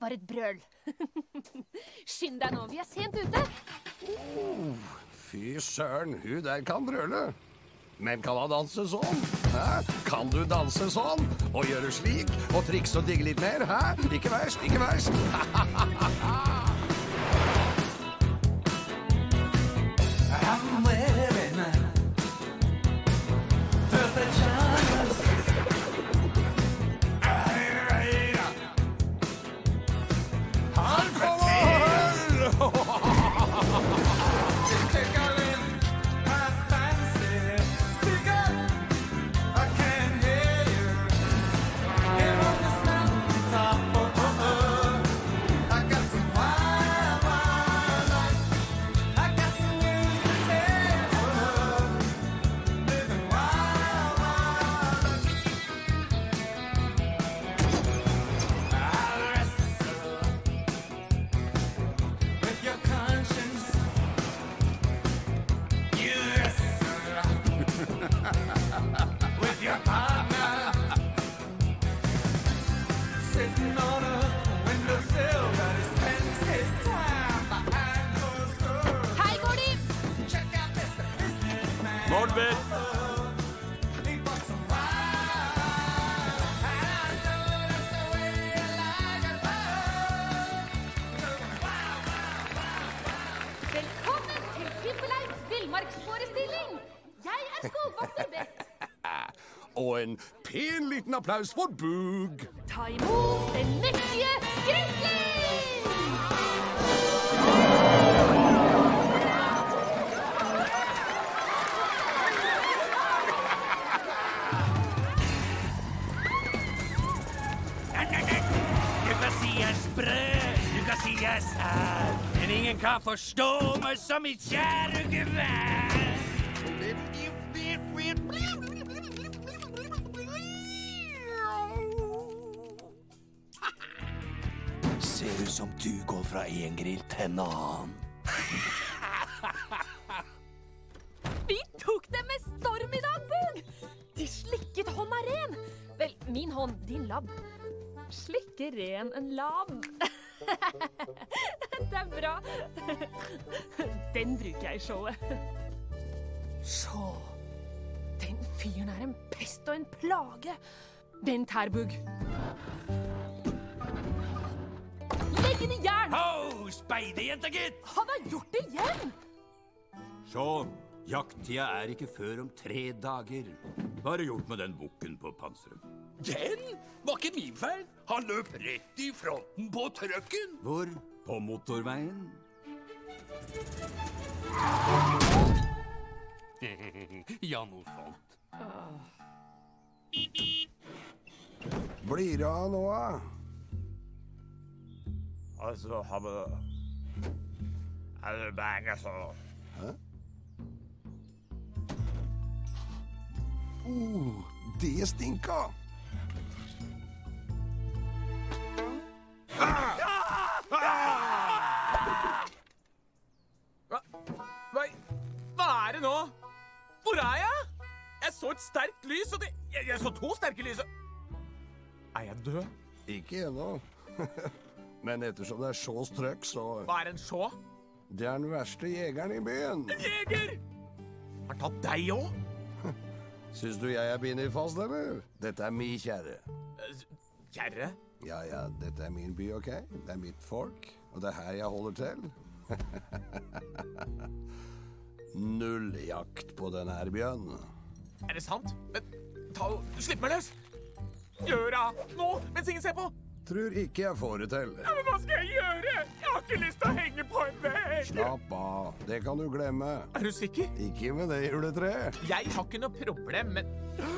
var et brøl. Skynd deg nå, vi er sent ute. Fy søren, hun der kan brøle. Men kan han danse sånn? Hæ? Kan du danse sånn? Og gjøre slik? Og trikse og digge litt mer? Hæ? Ikke verst, ikke verst. I'm living for the chance. Han kommer! Tickling my fancy. Speak up, I can't hear you. Here on this mountaintop, I got some wild, wild life. I got some news to tell. Living wild, wild life. I'll wrestle with your conscience. You wrestle with your partner. Sitting on a windowsill, but he spends his time behind closed doors. Hei, går de? Check out Mr. Businessman. Nordby! He bought some wine. I know that's the way you like it. Velkommen til Trippeleits villmarksforestilling. Jeg er skogvokter Bett. Og en pen liten applaus for Boog. Ta imot den mektige Grizzly! Du kan si jeg er sprø, du kan si jeg er sær, men ingen kan forstå meg som mitt kjære gevær. Ser ut som du går fra en grill til en annen. Vi tok det med storm i dag, Bug! De slikket hånda ren. Vel, min hånd, din labb. Slikke ren en labb. Det er bra. Den bruker jeg i showet. Så, den fyren er en pest og en plage. Den tær, Bug. Legg inn i jern! Ho, speidejenta, gitt! Han har gjort det igjen! Sean, jakttida er ikke før om 3 dager. Hva har du gjort med den bukken på panseret? Den var ikke min feil. Han løp rett i fronten på trøkken. Hvor? På motorveien? Ja, noe sånt. Blir det av nå, da? Altså, har vi... Er det bang, altså? Det stinker. Hva er det nå? Hvor er jeg? Jeg så et sterkt lys, og jeg så 2 sterke lys. Er jeg død? Ikke ennå. Men ettersom det er så strøk, så... Hva er en sjå? Det er den verste jegeren i byen. Jeger! Har tatt deg også? Syns du jeg er bindet fast, eller? Dette er min kjære. Kjære? Ja, dette er min by, ok? Det er mitt folk, og det er her jeg holder til. Null jakt på den her bjørnen. Er det sant? Men slipp meg løs! Gjør det nå, mens ingen ser på! Tror ikke jeg får det til. Ja, men hva skal jeg gjøre? Jeg har ikke lyst til å henge på en vegg! Slapp av, det kan du glemme. Er du sikker? Ikke med det juletreet. Jeg har ikke noe problem, men...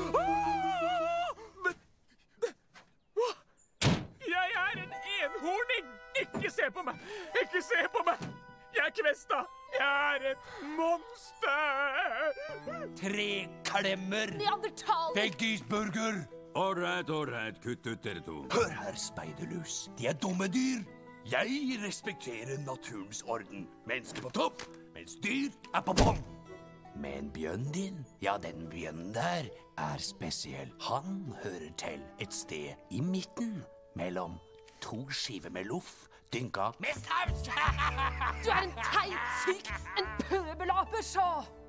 Jeg er en enhorning! Ikke se på meg! Ikke se på meg! Jeg er Kvesta! Jeg er et monster! 3 klemmer. Neandertal! Veggisburger. All right, kutt ut dere 2. Hør her, speiderlus. De er dumme dyr. Jeg respekterer naturens orden. Mennesker på topp, mens dyr er på bånn. Men bjørnen din, ja, den bjørnen der, er spesiell. Han hører til et sted i midten, mellom 2 skiver med loff, dynka med saus. Du er en teit syk, en pøbelaper, så!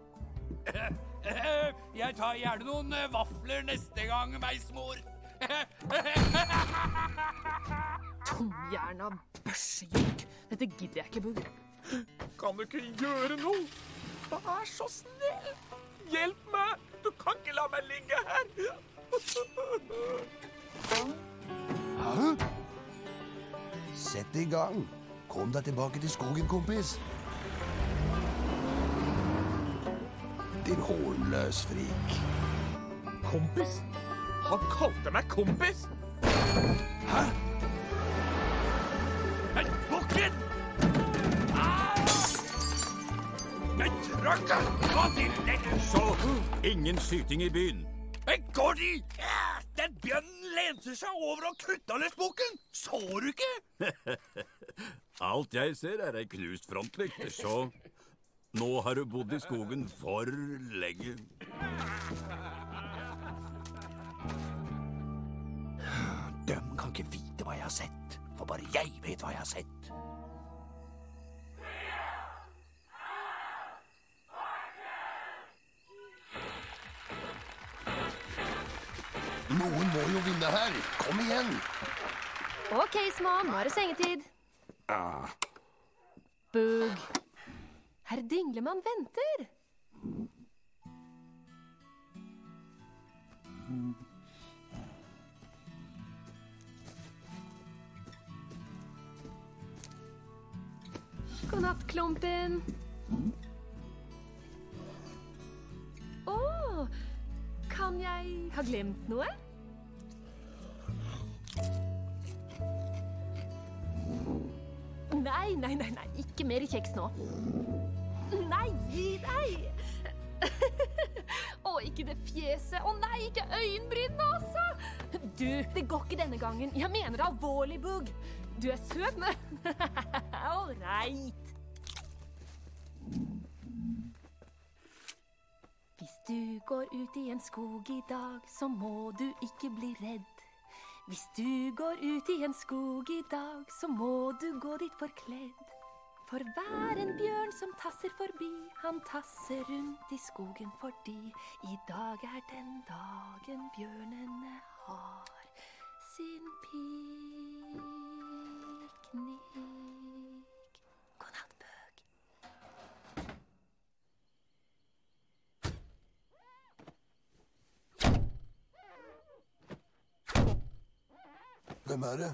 Jeg tar gjerne noen vafler neste gang, meismor. Tomhjerna børsejok. Dette gidder jeg ikke, Bugg. Kan du ikke gjøre noe? Vær så snill! Hjelp meg! Du kan ikke la meg ligge her! Hæ? Sett i gang. Kom deg tilbake til skogen, kompis. Din hornløs frik. Kompis? Han kalte meg kompis! Hæ? Men bukken! Men trøkket! Gå til deg! Så, ingen skyting i byen. Men går de? Den bjørnen lente seg over og kutta løs bukken. Så du ikke? Alt jeg ser er ei knust frontlykt, så nå har du bodd i skogen for lenge. De kan ikke vite hva jeg har sett, for bare jeg vet hva jeg har sett. Noen må jo vinne her. Kom igjen. Ok, små, nå er det sengetid. Bugg. Herr Dinglemann venter. God natt, Klumpen. Kan jeg ha glemt noe? Nei, ikke mer kjeks nå. Nei, gi deg! Ikke det fjeset. Nei, ikke øyenbrynene også. Du, det går ikke denne gangen. Jeg mener det alvorlig, Bugg. Du er søt, men... All right. Hvis du går ut i en skog i dag, så må du ikke bli redd. Hvis du går ut i en skog i dag, så må du gå dit forkledd. For hver en bjørn som tasser forbi, han tasser rundt i skogen fordi i dag er den dagen bjørnene har sin piknik. God natt, Bugg. Hvem er det?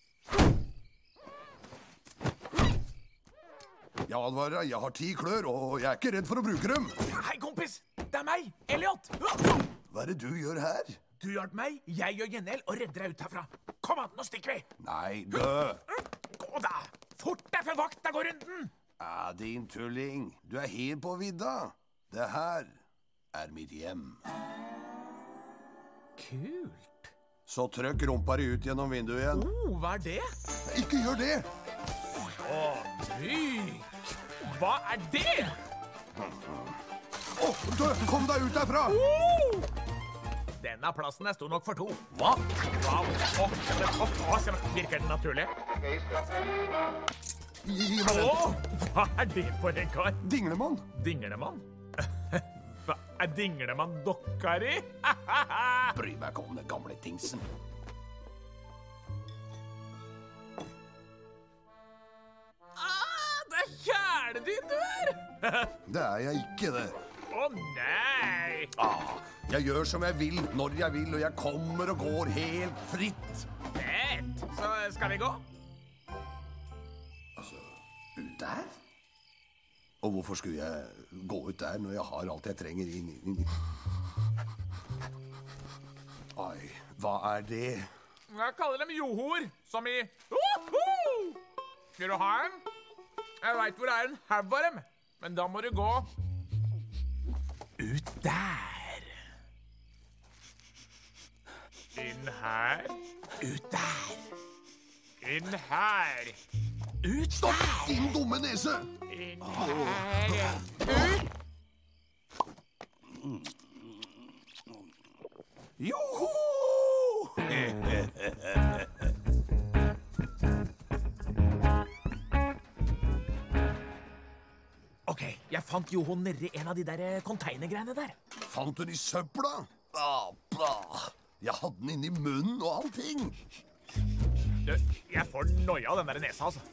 Jeg advarer deg, jeg har 10 klør, og jeg er ikke redd for å bruke dem. Hei, kompis! Det er meg, Elliot! Hva er det du gjør her? Du hjalp meg, jeg gjør gjengjeld og redder deg ut herfra. Kom an, nå stikker vi! Nei, dø! Gå da! Fort deg før vakta går runden! Din tulling. Du er helt på vidda. Det her er mitt hjem. Kult. Så trøkk rumpa di ut gjennom vinduet igjen. Hva er det? Ikke gjør det! Myk! Hva er det? Dø! Kom deg ut derfra! Denne plassen er stor nok for 2. Hva? Virker den naturlig? Gi meg den. Hva er det for en kar? Dinglemann. Dinglemann? Hva er Dinglemann dokka di? Bry meg ikke om den gamle tingsen. Det er kjæledyr du er! Det er jeg ikke, det. Å nei! Jeg gjør som jeg vil, når jeg vil, og jeg kommer og går helt fritt. Fett! Så skal vi gå? Altså, ut der? Og hvorfor skulle jeg gå ut der når jeg har alt jeg trenger inn? Oi, hva er det? Jeg kaller dem johor, som i... Vil du ha en? Jeg vet hvor det er en haug av dem, men da må du gå ut der. Inn her. Ut der. Inn her. Ut Stopp, der. din dumme nese! Inn her. Ut. Joho! fant Joho nedi en av de der containergreiene der. Fant du den i søpla? Jeg hadde den inni munnen og allting. Du, jeg får noia av den der nesa, altså.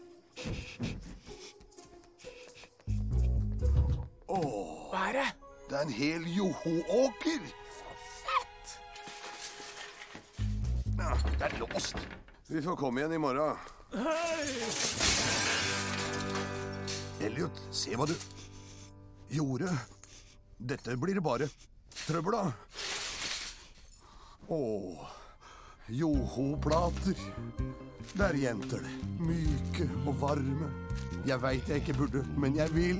Hva er det? Det er en hel Joho-åker. Fett! Ja, det er låst. Vi får komme igjen i morgen. Elliot, se hva du gjorde. Dette blir bare trøbbel av. Joho-plater. Der jenter det. Myke og varme. Jeg vet jeg ikke burde, men jeg vil.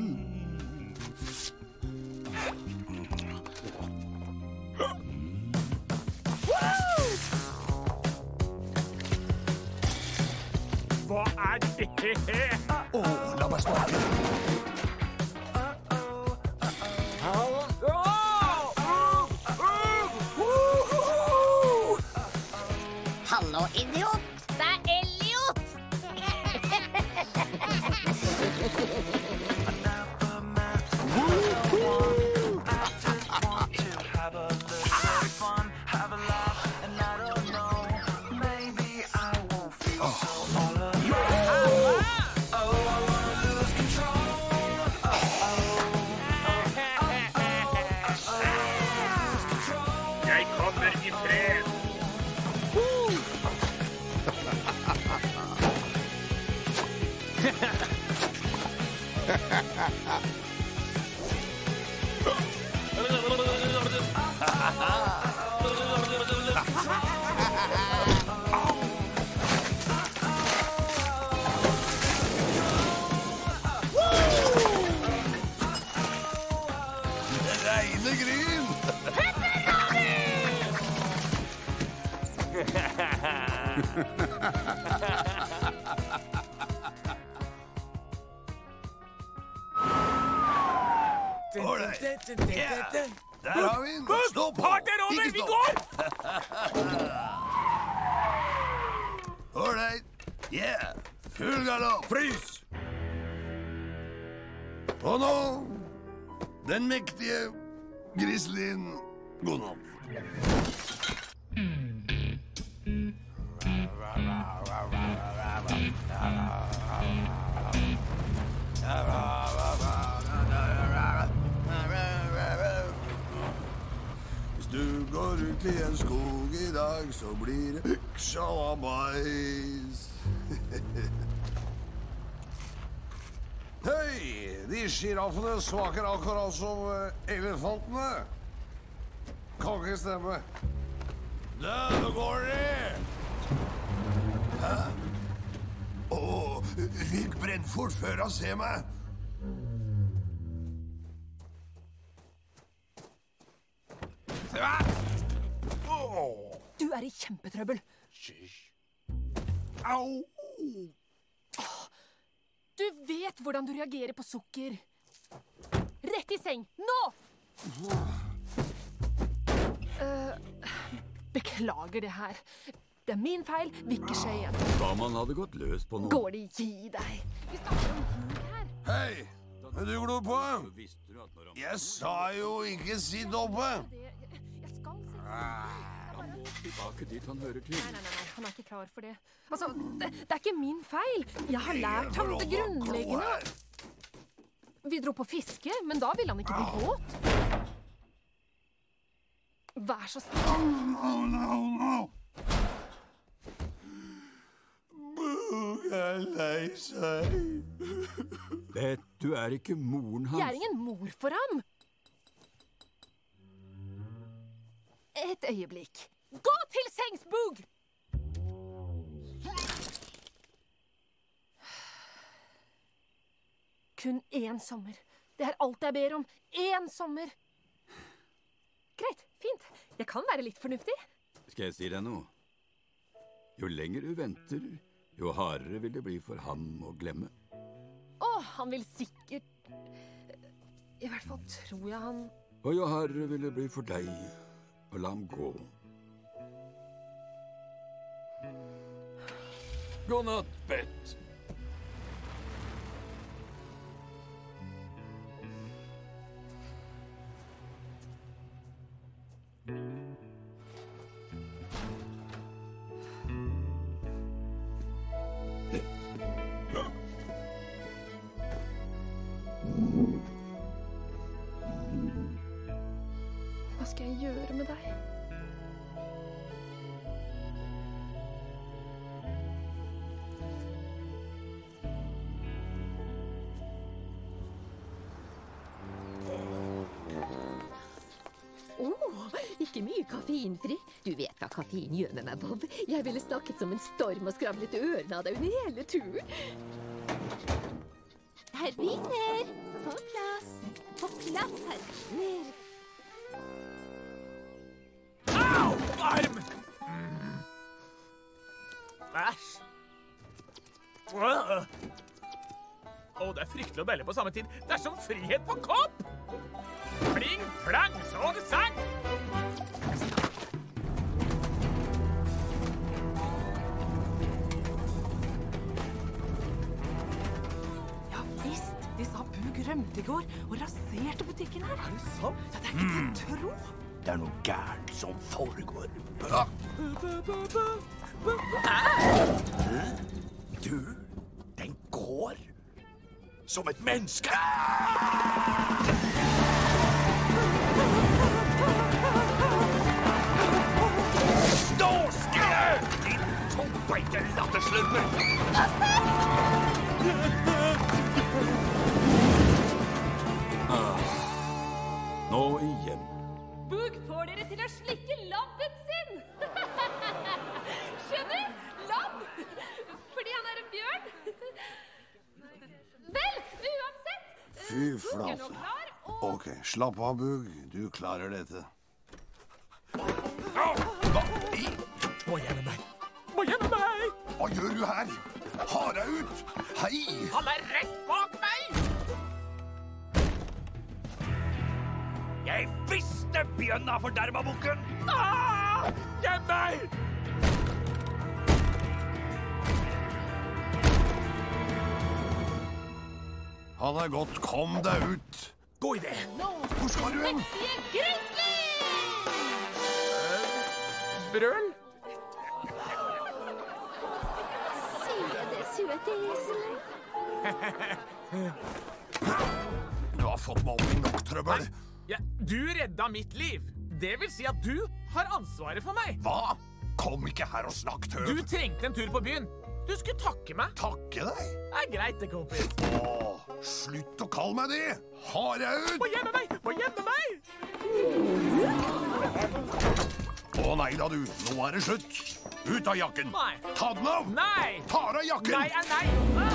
Hva er det? La meg smake. Hallo, idiot! Det er Elliot! Jeg kommer i fred. Reine gryn. Der har vi den. Stå på. Part er over, Ikke vi stopp. går! All right. Yeah. Full galopp. Frys! Og nå, den mektige grizzlyen. God natt. Hvis du går ut i en skog i dag, så blir det sjalabais. Hei, de giraffene smaker akkurat som elefantene. Kan ikke stemme. Der går de! Hæ? Rygg Brennfort før han ser meg. Du er i kjempetrøbbel. Au! Du vet hvordan du reagerer på sukker. Rett i seng, nå! Beklager det her. Det er min feil, vil ikke skje igjen. Da man hadde gått løs på noe. Går de, gi deg. Vi snakker om hull her. Hei, er du glor på? Visste du at når han Jeg sa jo ikke sitt oppe. Jeg skal se. Han må tilbake dit han hører til. Nei, han er ikke klar for det. Altså, det er ikke min feil. Jeg har lært ham det grunnleggende. Vi dro på fiske, men da ville han ikke bli våt. Vær så snill. No. Bug er lei seg. Du er ikke moren hans. Jeg er ingen mor for ham. Et øyeblikk. Gå til sengs, Bug! Kun én sommer. Det er alt jeg ber om. Én sommer. Greit, fint. Jeg kan være litt fornuftig. Skal jeg si deg noe? Jo lenger du venter, jo hardere vil det bli for ham å glemme. Han vil sikkert... I hvert fall tror jeg han... Og jo hardere vil det bli for deg å la ham gå. God natt, Bet. gjøre med deg. Ikke mye kaffeinfri. Du vet hva kaffein gjør med meg, Bob. Jeg ville snakket som en storm og skravlet ørene av deg under hele turen. Herr Wiener! På plass! På plass, herr Wiener! Au! Varm! Æsj. Det er fryktelig å belle på samme tid. Det er som frihet på kopp! Pling, plang, så det sang! Ja visst, de sa Bug rømte i går og raserte butikken her. Er det sant? Ja, det er ikke til å tro. Det er noe gærent som foregår. Du, den går som et menneske. Stå stille, din tobeinte latterslurper! Nå igjen. Bug får dere til å slikke labben sin. Skjønner? Labb. Fordi han er en bjørn. Vel, uansett. Fy flate. Ok, slapp av, Bug. Du klarer dette. Må gjennom meg. Må gjennom meg! Hva gjør du her? Ha deg ut! Hei! Han er rett bak meg! Jeg visste bjønna forderva bukken! Gjem meg! Han er godt. Kom deg ut. God idé. Hvor skal du hen? Brøl? Sier det søte eselet. Du har fått meg opp i nok trøbbel. Ja, du redda mitt liv. Det vil si at du har ansvaret for meg. Hva? Kom ikke her og snakk tøv. Du trengte en tur på byen. Du skulle takke meg. Takke deg? Det er greit det, kompis. Slutt å kalle meg det. Ha deg ut. Må gjemme meg! Må gjemme meg! Nei da, du. Nå er det slutt. Ut av jakken. Nei. Ta den av. Nei! Ta av jakken. Nei er nei!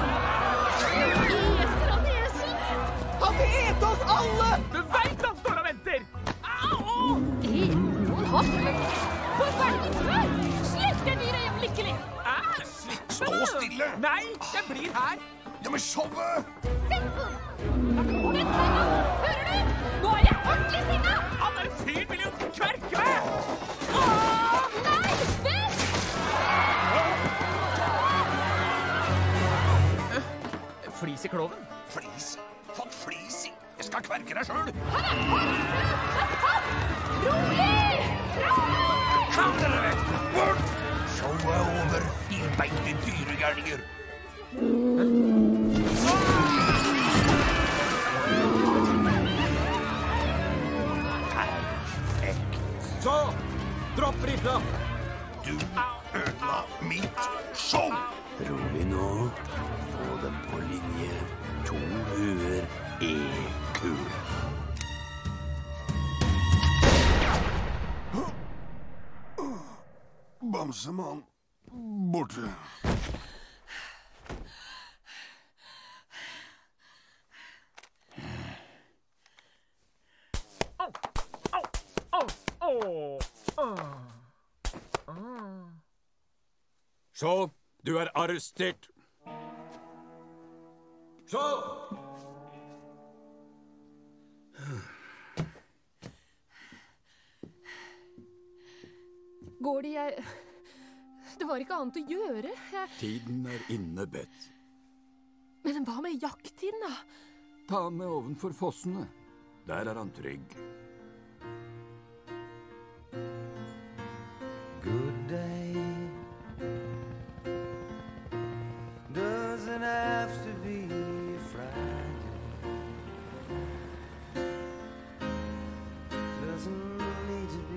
Han vil ete oss alle! Du vet han står og venter! Au! Noen hopper. Hvor var det ditt før? Slipp det dyret øyeblikkelig. Slipp meg! Stå stille. Nei, jeg blir her. Ja, men showet. Vent nå. Hører du? Nå er jeg ordentlig sinna. Han er en fyr vil jo kverke meg! Nei, vent! Flis i kloven. Flis. Fått flis i. Jeg skal kverke deg selv. Rolig! Kom dere vekk! Bort! Showet er over. Innbeinte dyregærninger. Perfekt. Så! Dropp rifla! Du ødela mitt show. Rolig nå. Få dem på linje. 2 huer, 1 kul. Bamsemann borte. Så, du er arrestert. Så! Gordy, det var ikke annet å gjøre. Tiden er inne, Beth. Men hva med jakttiden, da? Ta ham med ovenfor fossene. Der er han trygg. Good day doesn't have to be Friday. Doesn't need to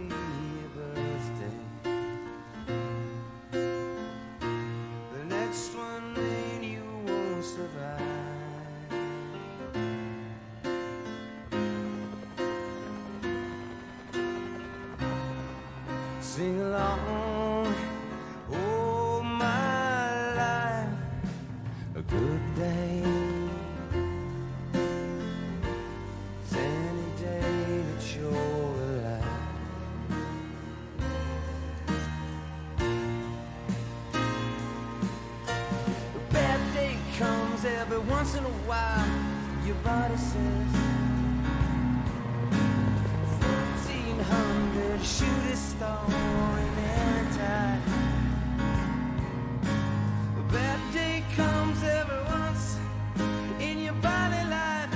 Sing along, oh my life, a good day. It's any day that you're alive. A bad day comes every once in a while. Your body says 1,300 shooting star in any tide. A bad day comes every once in your body life.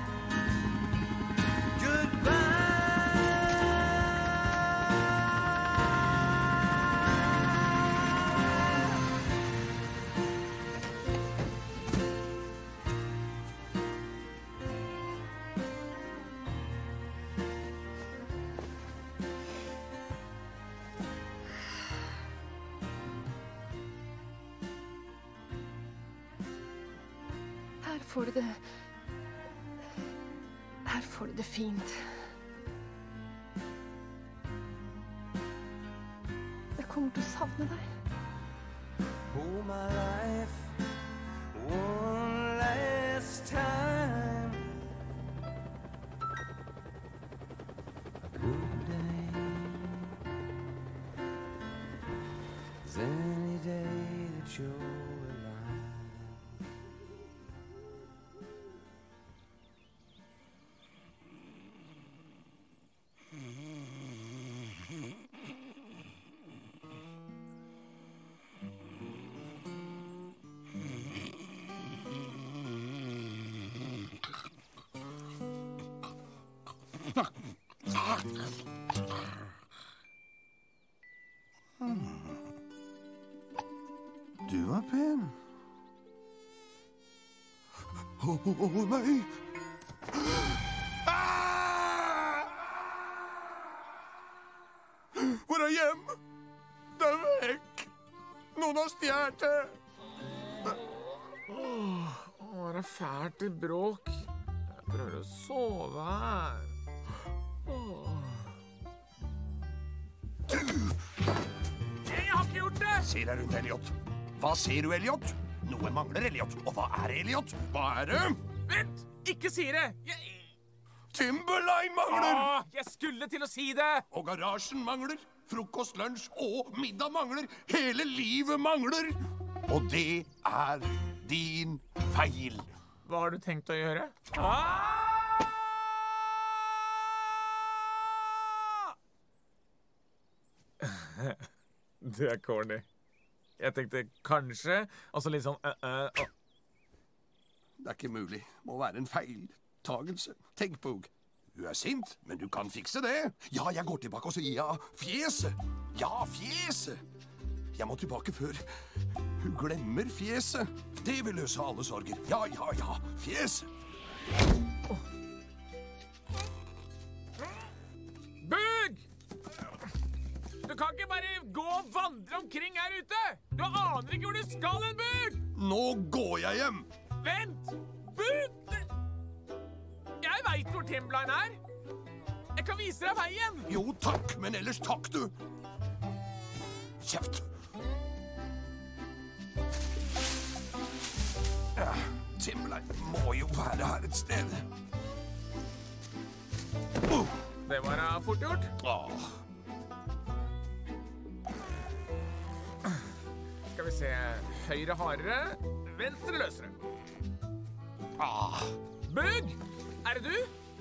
Her får du det fint. Jeg kommer til å savne deg. Oh my life, one last time. A good day is any day that you're alive. Du var pen. Nei. Hvor er hjem? Det er vekk. Noen har stjert det. Det er fælt i bråk. Jeg prøver å sove her. Jeg har ikke gjort det! Se deg rundt, Elliot. Hva ser du, Elliot? Noe mangler, Elliot. Og hva er det, Elliot? Hva er det? Vent! Ikke si det! Timberline mangler! Jeg skulle til å si det! Og garasjen mangler. Frokost, lunsj og middag mangler. Hele livet mangler. Og det er din feil. Hva har du tenkt å gjøre? Du er corny. Jeg tenkte kanskje, altså litt sånn Det er ikke mulig. Må være en feiltagelse. Tenk, Boog. Du er sint, men du kan fikse det. Ja, jeg går tilbake og så gir jeg fjeset. Ja, fjeset. Jeg må tilbake før hun glemmer fjeset. Det vil løse alle sorger. Ja, ja, ja. Fjeset. Boog! Du kan ikke bare gå og vandre omkring her ute! Du aner ikke hvor du skal hen, Boog! Nå går jeg hjem! Vent! Boog! Jeg vet hvor Timberline er! Jeg kan vise deg veien! Jo, takk, men ellers takk, du! Kjeft! Ja, Timberline må jo være her et sted. Det var da fort gjort. Skal vi se, høyre hardere, venstre løsere. Boog, er det du?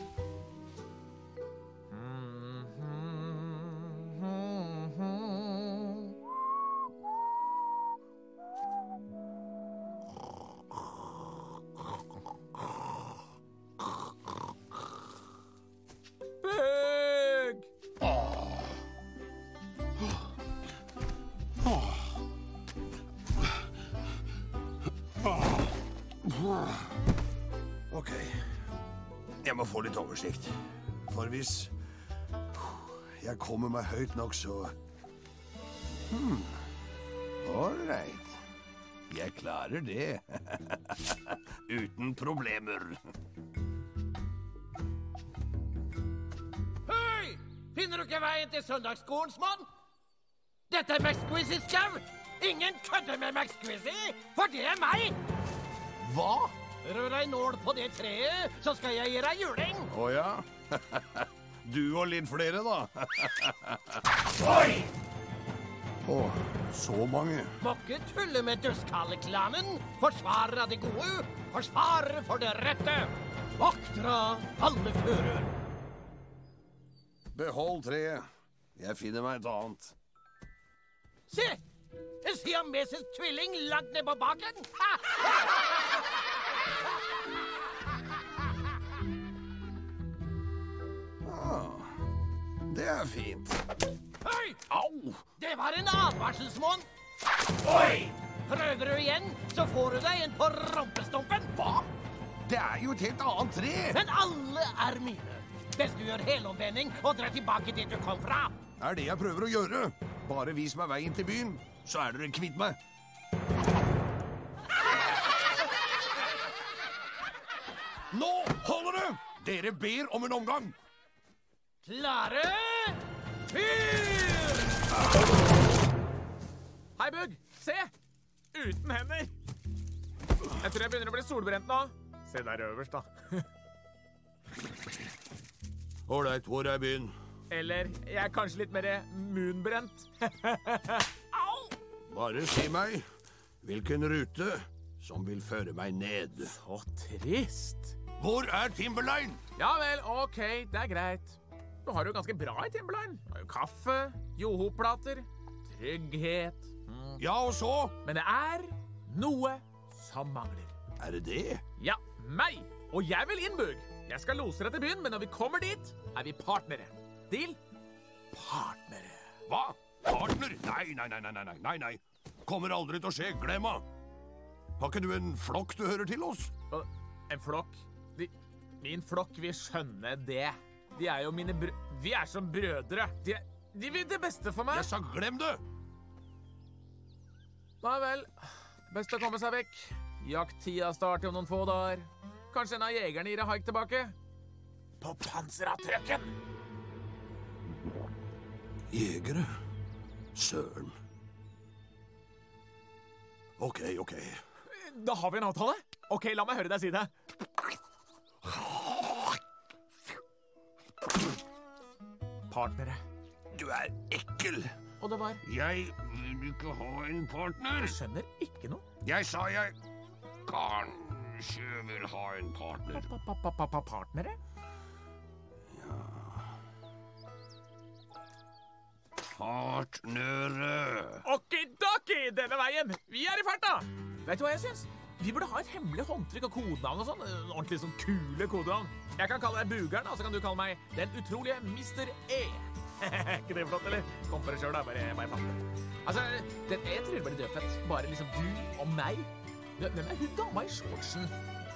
Ok, jeg må få litt oversikt. For hvis jeg kommer meg høyt nok, så... All right. Jeg klarer det. Uten problemer. Hei! Finner du ikke veien til søndagsskolens mann? Dette er Max Squeezy skau! Ingen kødder med Max Squeezy, for det er meg! Hva? Rør ei nål på det treet, så skal jeg gi deg juling! Åja? Du og litt flere, da. Oi! Åh, så mange. Må ikke tulle med dødskalleklanen. Forsvarer av det gode, forsvarer for det rette. Vaktra alle fører. Behold treet. Jeg finner meg et annet. Se! En siamesisk tvilling langt ned på baken. Det er fint. Hei! Au! Det var en advarselsmån. Oi! Prøver du igjen, så får du deg en på rumpestumpen. Hva? Det er jo et helt annet tre. Men alle er mine. Best du gjør helomvending og drar tilbake dit du kom fra. Er det jeg prøver å gjøre. Bare vis meg veien til byen, så er dere kvitt meg. Nå holder det! Dere ber om en omgang. Klare? Fyr! Hei, Bugg. Se! Uten hender. Jeg tror jeg begynner å bli solbrent nå. Se der øverst, da. Ålreit, hvor er byen? Eller, jeg er kanskje litt mer moonbrent. Au! Bare si meg hvilken rute som vil føre meg ned. Så trist. Hvor er Timberline? Ja vel, ok, det er greit. Du har det jo ganske bra i Timberline. Du har jo kaffe, johoplater, trygghet. Ja, og så? Men det er noe som mangler. Er det det? Ja, meg. Og jeg vil inn, Bugg. Jeg skal lose deg til byen, men når vi kommer dit, er vi partnere. Deal? Partnere. Hva? Partner? Nei. Kommer aldri til å skje, glem av. Har ikke du en flokk du hører til oss? En flokk? Min flokk vil skjønne det. De er jo mine Vi er som brødre. De vil det beste for meg. Jeg sa glem det! Da vel. Best å komme seg vekk. Jakttida starter om noen få dager. Kanskje en av jegerne gir deg haik tilbake? På panseravtrykken! Jegere? Søren. Ok. Da har vi en avtale. Ok, la meg høre deg si det. Partnere. Du er ekkel. Og det var? Jeg vil ikke ha en partner. Jeg skjønner ikke noe. Jeg sa jeg kanskje vil ha en partner. Partnere? Ja. Partnere. Okidoki, denne veien. Vi er i farta. Vet du hva jeg synes? Vi burde ha et hemmelig håndtrykk og kodenavn og sånn. Ordentlig sånn kule kodenavn. Jeg kan kalle deg Bugeren, og så kan du kalle meg Den utrolige Mr. E. Ikke det flott, eller? Kom for deg selv da, bare fatte. Altså, den E tror jeg blir dødfett. Bare liksom du og meg. Hvem er hun dama i shortsen?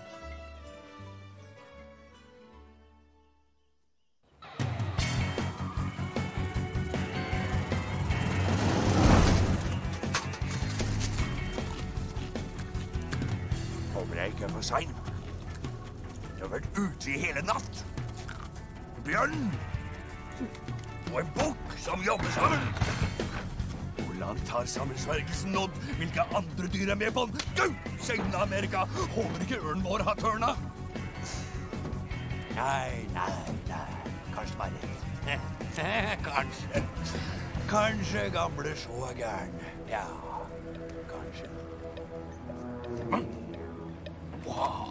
Håper jeg ikke er for sein. Jeg har vært ute i hele natt. Bjørn og en bukk som jobber sammen. Hvor langt har sammensvergelsen nådd? Hvilke andre dyr er med på den? Gud, Amerika! Håper ikke ørnen vår har tørna. Nei. Kanskje bare Kanskje. Kanskje gamle så er gæren. Ja, kanskje. Wow.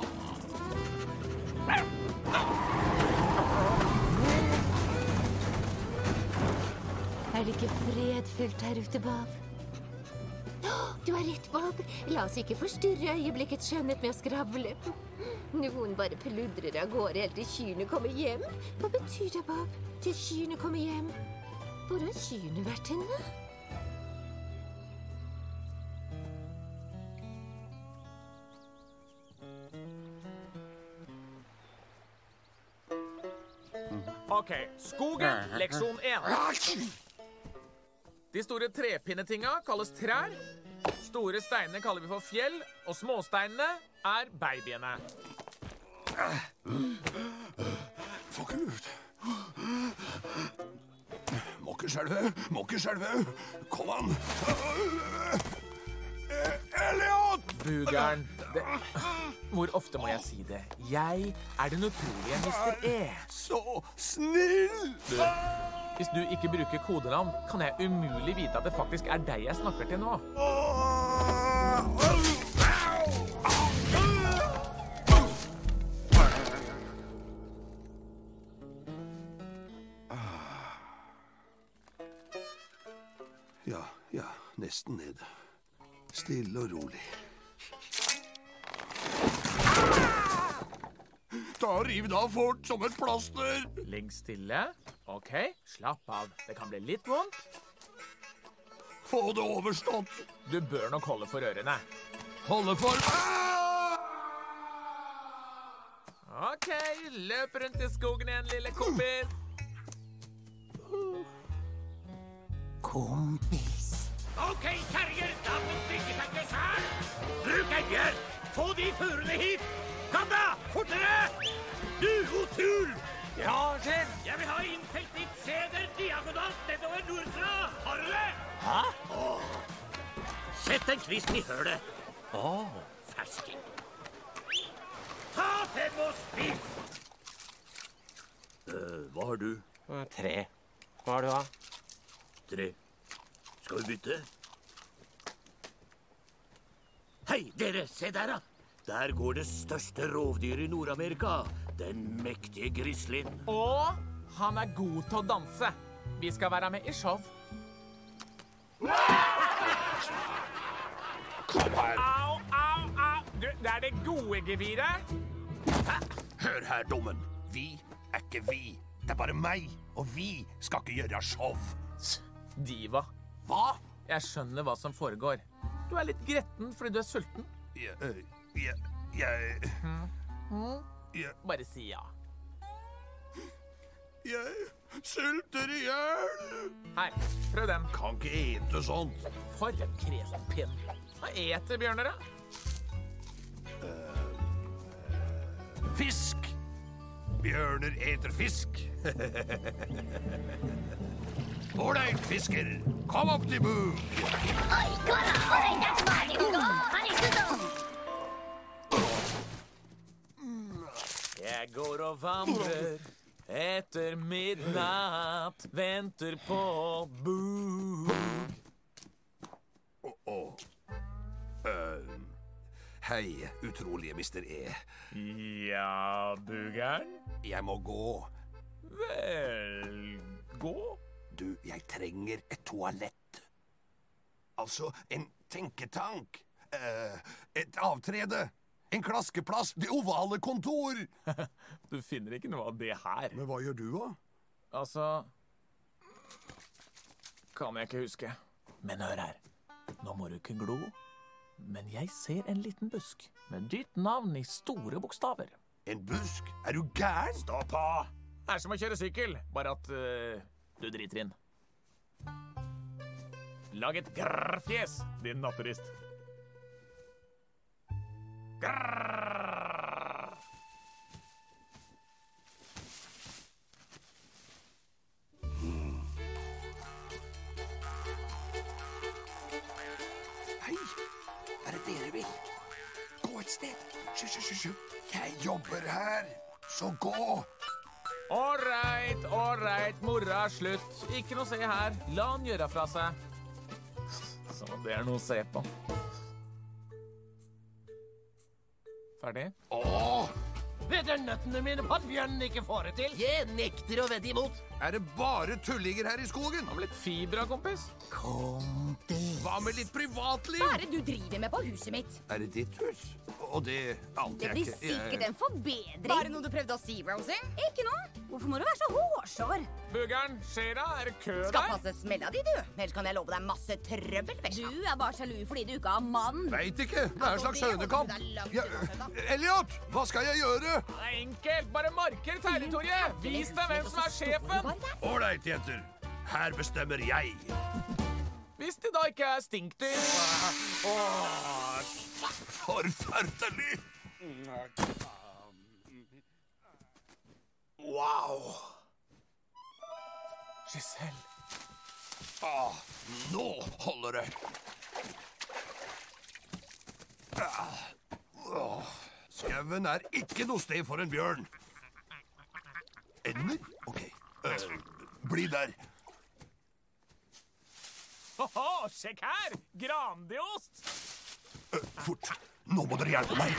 Er det ikke fredfullt her ute, Bob? Du har rett, Bob. La oss ikke forstyrre øyeblikkets skjønnhet med å skravle. Noen bare pludrer av gårde helt til kyrne kommer hjem. Hva betyr det, Bob? Til kyrne kommer hjem? Hvor har kyrne vært henne? Ok, skogen, leksjon 1. De store trepinnetinga kalles trær. Store steinene kaller vi for fjell, og småsteinene er babyene. Få ikke ut. Må ikke Må ikke skjelve. Kom an. Elliot! Bugeren, hvor ofte må jeg si det? Jeg er den utrolige Mr. E. Så snill! Hvis du ikke bruker kodenavn, kan jeg umulig vite at det faktisk er deg jeg snakker til nå. Ja, nesten ned. Stille og rolig. Ta og riv det av fort som et plaster. Ligg stille. Ok, slapp av. Det kan bli litt vondt. Få det overstått. Du bør nok holde for ørene. Holde for... Ok, løp rundt i skogen igjen, lille kompis. Kompis. Ok, kjerringer, da må bygge seg ikke sær. Bruk egger. Få de furene hit. Kom da, fortere! Du, Otul! Ja, sjef. Jeg vil ha innfelt ditt seder diagonalt nedover nordfra. Har du det? Hæ? Sett en kvist i hølet. Fersking. Ta 5 og spill. Hva har du? 3. Hva har du da? 3. Skal vi bytte? Hei, dere, se der da. Der går det største rovdyret i Nord-Amerika. Den mektige grislin. Og han er god til å danse. Vi skal være med i show. Kom her. Au, au, au. Du, det er det gode geviret. Hør her, dummen. Vi er ikke vi. Det er bare meg, og vi skal ikke gjøre show. Diva. Hva? Jeg skjønner hva som foregår. Du er litt gretten fordi du er sulten. Bare si ja. Jeg sulter i hjel. Her, prøv den. Kan ikke ete sånt. For en kresen pinn. Hva eter bjørnere? Fisk. Bjørner eter fisk. Ålreit, fisker. Kom opp til buk. Oi, kara, oi, that's funny. Jeg går og vandrer etter midnatt, venter på bug. Hei, utrolige Mr. E. Ja, bugeren? Jeg må gå. Vel, gå? Du, jeg trenger et toalett. Altså, en tenketank. Et avtrede. En klaskeplass. Det ovale kontor. Du finner ikke noe av det her. Men hva gjør du da? Altså, kan jeg ikke huske. Men hør her. Nå må du ikke glo. Men jeg ser en liten busk med ditt navn i store bokstaver. En busk? Er du gæren? Stå på! Det er som å kjøre sykkel, bare at du driter inn. Lag et grrrfjes, din natturist. Grrrr! Hei, er det dere vil? Gå et sted. Sju. Jeg jobber her, så gå. All right, mora er slutt. Ikke noe å se her. La han gjøre fra seg. Som om det er noe å se på. Ferdig? Åh! Vedder nøttene mine på at bjørnen ikke får det til. Jeg nekter å vedde imot. Er det bare tullinger her i skogen? Hva med litt fibra, kompis? Kompis. Hva med litt privatliv? Hva er det du driver med på huset mitt? Er det ditt hus? Og det alt Det jeg blir ikke... sikkert en forbedring. Var det noe du prøvde å si, Rosie? Ikke noe. Hvorfor må du være så hårsår? Bugeren, skjer da? Er det kø Skal der? passe smella di, du. Ellers kan jeg love deg masse trøbbel. Du er bare sjalu fordi du ikke har mann. Vet ikke. Det er en slags hønekamp. Elliot, hva skal jeg gjøre? Det er enkelt. Bare marker territoriet. Vis dem hvem som er sjefen. Ålreit, jenter. Her bestemmer jeg. Hvis det da ikke er stinkdyr. Forferdelig. Wow. Giselle, Nå holder det. Skauen er ikke noe sted for en bjørn. Ender? Ok. Bli der. Hoho, sjekk her! Grandiost! Fort. Nå må dere hjelpe meg.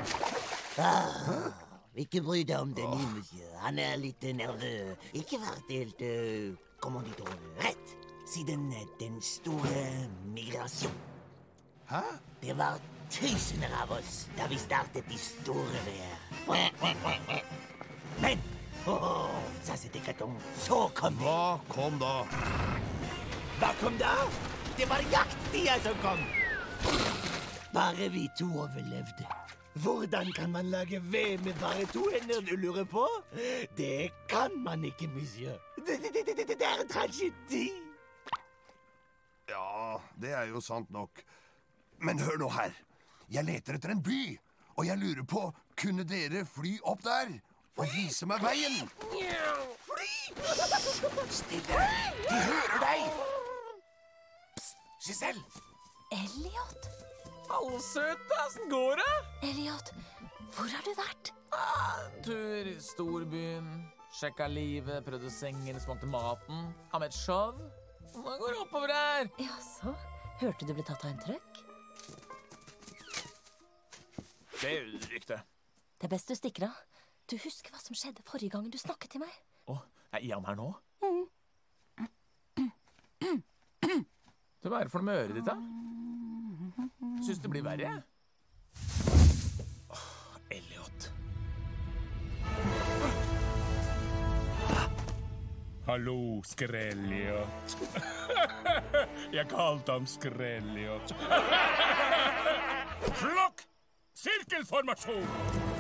Ikke bry deg om den, monsieur. Han er litt nervøs. Ikke vært helt, kommanditør, rett. Siden den store migrasjon. Hæ? Det var tusener av oss da vi startet de store veier. Men, sa Setekaton, så kom det. Hva kom da? Hva kom da? Det var jakttida som kom. Bare vi to overlevde. Hvordan kan man lage ved med bare to hender, du lurer på? Det kan man ikke, monsieur. Det er en tragedi. Ja, det er jo sant nok. Men hør nå her. Jeg leter etter en by, og jeg lurer på, kunne dere fly opp der og vise meg veien? Fly! Stille! De hører deg! Psst, Giselle! Elliot? Allsøte, hvordan går det? Elliot, hvor har du vært? Tur i storbyen, sjekka livet, prøvde sengen, smakte maten, har med et show. Nå går det oppover her. Jaså, hørte du ble tatt av en trøkk? Det rykte. Det er best du stikker av. Du husker hva som skjedde forrige gang du snakket til meg? Er Ian her nå? Hva er det for noe med øret ditt, da? Syns det blir verre? Elliot. Hallo, Skrelliot. Jeg kalte ham Skrelliot. Flokk! Sirkelformasjon!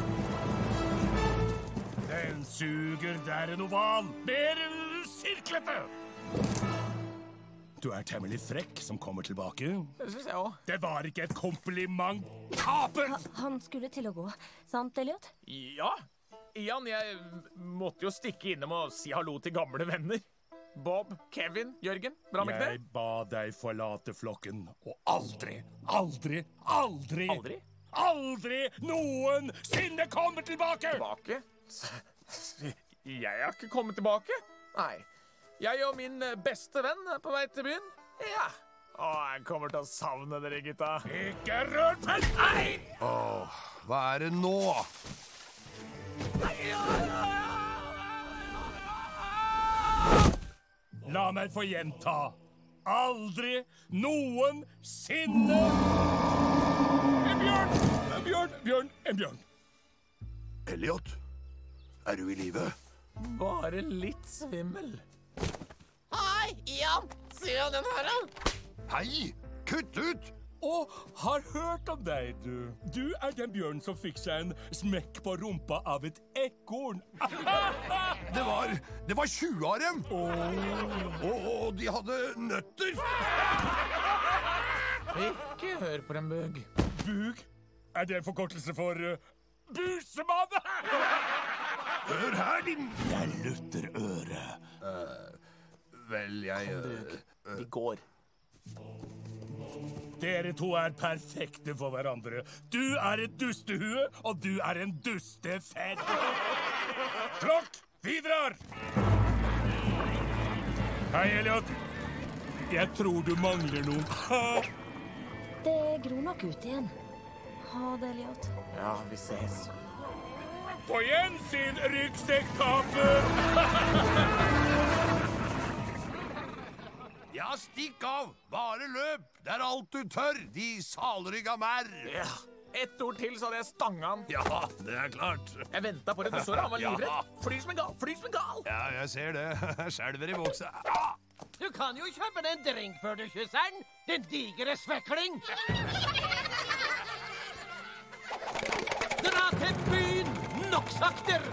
Den suger der en oval. Mer sirklete! Du er temmelig frekk som kommer tilbake. Det synes jeg også. Det var ikke et kompliment. Taper! Han skulle til å gå. Sant, Elliot? Ja. Ian, jeg måtte jo stikke innom og si hallo til gamle venner. Bob, Kevin, Jørgen, bra med Jeg det? ba deg forlate flokken, og aldri, aldri, aldri, Aldri? aldri noensinne komme tilbake! Tilbake? Jeg har ikke kommet tilbake. Nei. Jeg og min beste venn er på vei til byen. Ja. Jeg kommer til å savne dere, gutta. Ikke rør på meg! Hva er det nå? La meg få gjenta. Aldri noensinne! En bjørn! En bjørn! Bjørn! En bjørn! Elliot, er du i live? Bare litt svimmel. Hei, Ian! Se den her, da! Hei! Kutt ut! Og har hørt om deg, du. Du er den bjørnen som fikk seg en smekk på rumpa av et ekorn. Det var 20 av dem! Og de hadde nøtter! Ikke hør på den, Bug. Bug? Er det en forkortelse for busemann? Hør her, din... Jeg lutter øret. Vel, jeg... Vi går. Dere to er perfekte for hverandre. Du er et dustehue, og du er en dustefedd. Klokk, vi drar! Hei, Elliot. Jeg tror du mangler noe. Det gror nok ut igjen. Ha det, Elliot. Ja, vi ses. På gjensyn, ryggsekktaper! Ja, stikk av! Bare løp! Det er alt du tør, de salrygga mær! Ja. Ett ord til, så hadde jeg stanga han. Ja, det er klart. Jeg ventet på redusåret, han var livredd. Flyr som en gal, flyr som en gal! Ja, jeg ser det. Skjelver i buksa. Du kan jo kjøpe deg en drink før du kysser den, din digre svekling! Dra til byen, noksakter!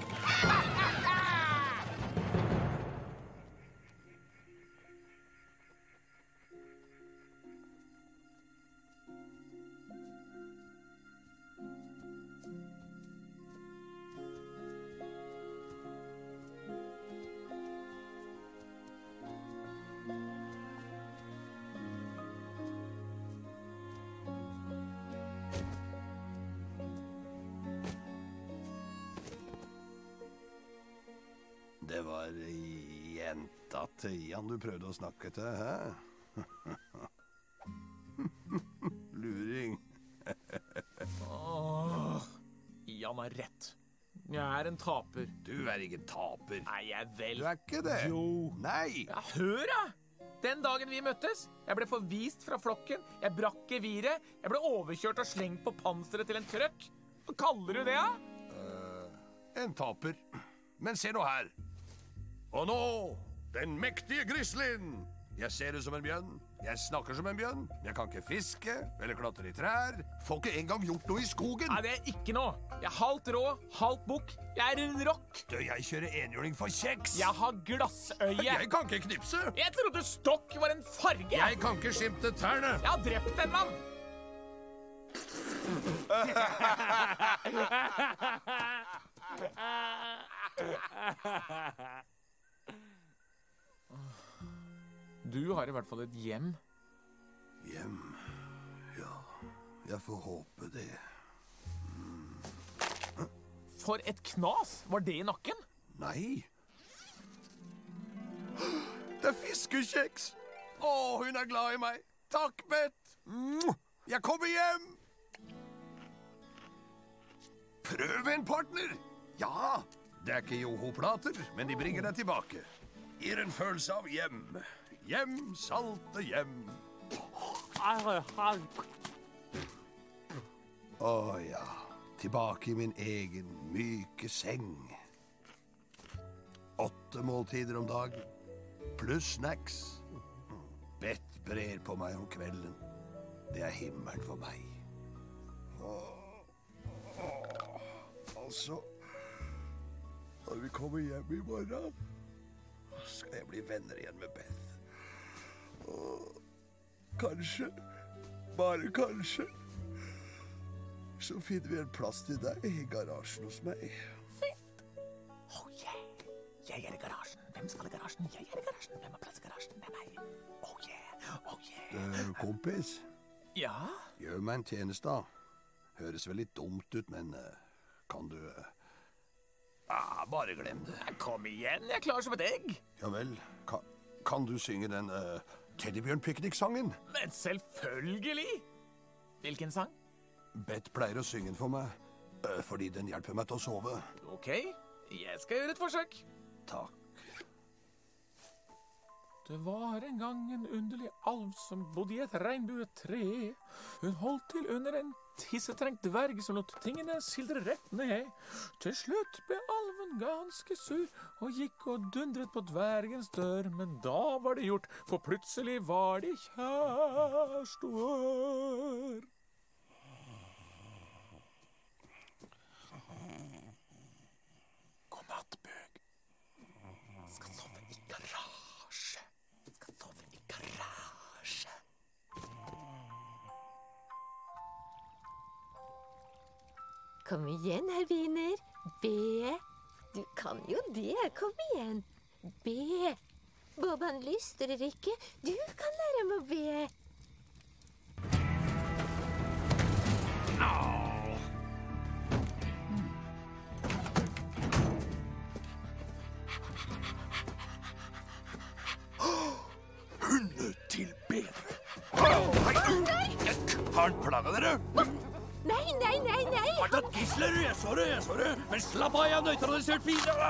datt i han du prøvde å snakke til, hæ? Luring. Ian har rett. Jeg er en taper. Du er ikke en taper. Nei, jeg vel. Du er ikke det? Jo. Nei. Ja, hør da! Den dagen vi møttes, jeg ble forvist fra flokken, jeg brakk geviret, jeg ble overkjørt og slengt på panseret til en trøkk. Hva kaller du det, da? En taper. Men se nå her. Og nå, den mektige grislin. Jeg ser ut som en bjørn. Jeg snakker som en bjørn. Jeg kan ikke fiske eller klatre i trær. Får ikke engang gjort noe i skogen. Nei, det er ikke noe. Jeg er halvt rå, halvt bukk. Jeg er en rock. Du, jeg kjører enhjuling for kjeks. Jeg har glassøye. Jeg kan ikke knipse. Jeg trodde stokk var en farge. Jeg kan ikke skimte tærne. Jeg har drept en mann. Du har i hvert fall et hjem. Hjem? Ja, jeg får håpe det. For et knas! Var det i nakken? Nei. Det er fiskekjeks! Å, hun er glad i meg. Takk, Bett. Jeg kommer hjem. Prøv en partner. Ja, det er ikke Joho-plater, men de bringer deg tilbake. Gir en følelse av hjem. Hjem, salte hjem. Å ja, tilbake i min egen myke seng. 8 måltider om dagen, pluss snacks. Bett brer på meg om kvelden. Det er himmelen for meg. Altså, når vi kommer hjem i morgen, skal jeg bli venner igjen med Beth. Og kanskje, bare kanskje, så finner vi en plass til deg i garasjen hos meg. Fint. Oh yeah. Jeg er i garasjen. Hvem skal i garasjen? Jeg er i garasjen. Hvem har plass i garasjen? Det er meg. Oh yeah. Oh yeah. Kompis? Ja? Gjør meg en tjeneste da. Høres vel litt dumt ut, men kan du... bare glem det. Kom igjen, jeg er klar som et egg. Ja vel, kan du synge den Teddybjørn-piknik-sangen? Men selvfølgelig. Hvilken sang? Bett pleier å synge den for meg, fordi den hjelper meg til å sove. Ok, jeg skal gjøre et forsøk. Takk. Det var en gang en underlig alv som bodde i et regnbuetre. Hun holdt til under en tissetrengt dverg som lot tingene sildre rett ned. Til slutt ble alven ganske sur og gikk og dundret på dvergens dør. Men da var det gjort, for plutselig var de kjærester. God natt, Bøg. Skal sove i garasje. Skal sove i garasje. Kom igjen, herr Wiener. Be. Du kan jo det. Kom igjen. Be. Boban lystrer ikke. Du kan lære ham å be. Hundetilbedere. Har han plaget dere? Nei. Har tatt gisler, jeg så det. Men slapp av, jeg har nøytralisert fiender.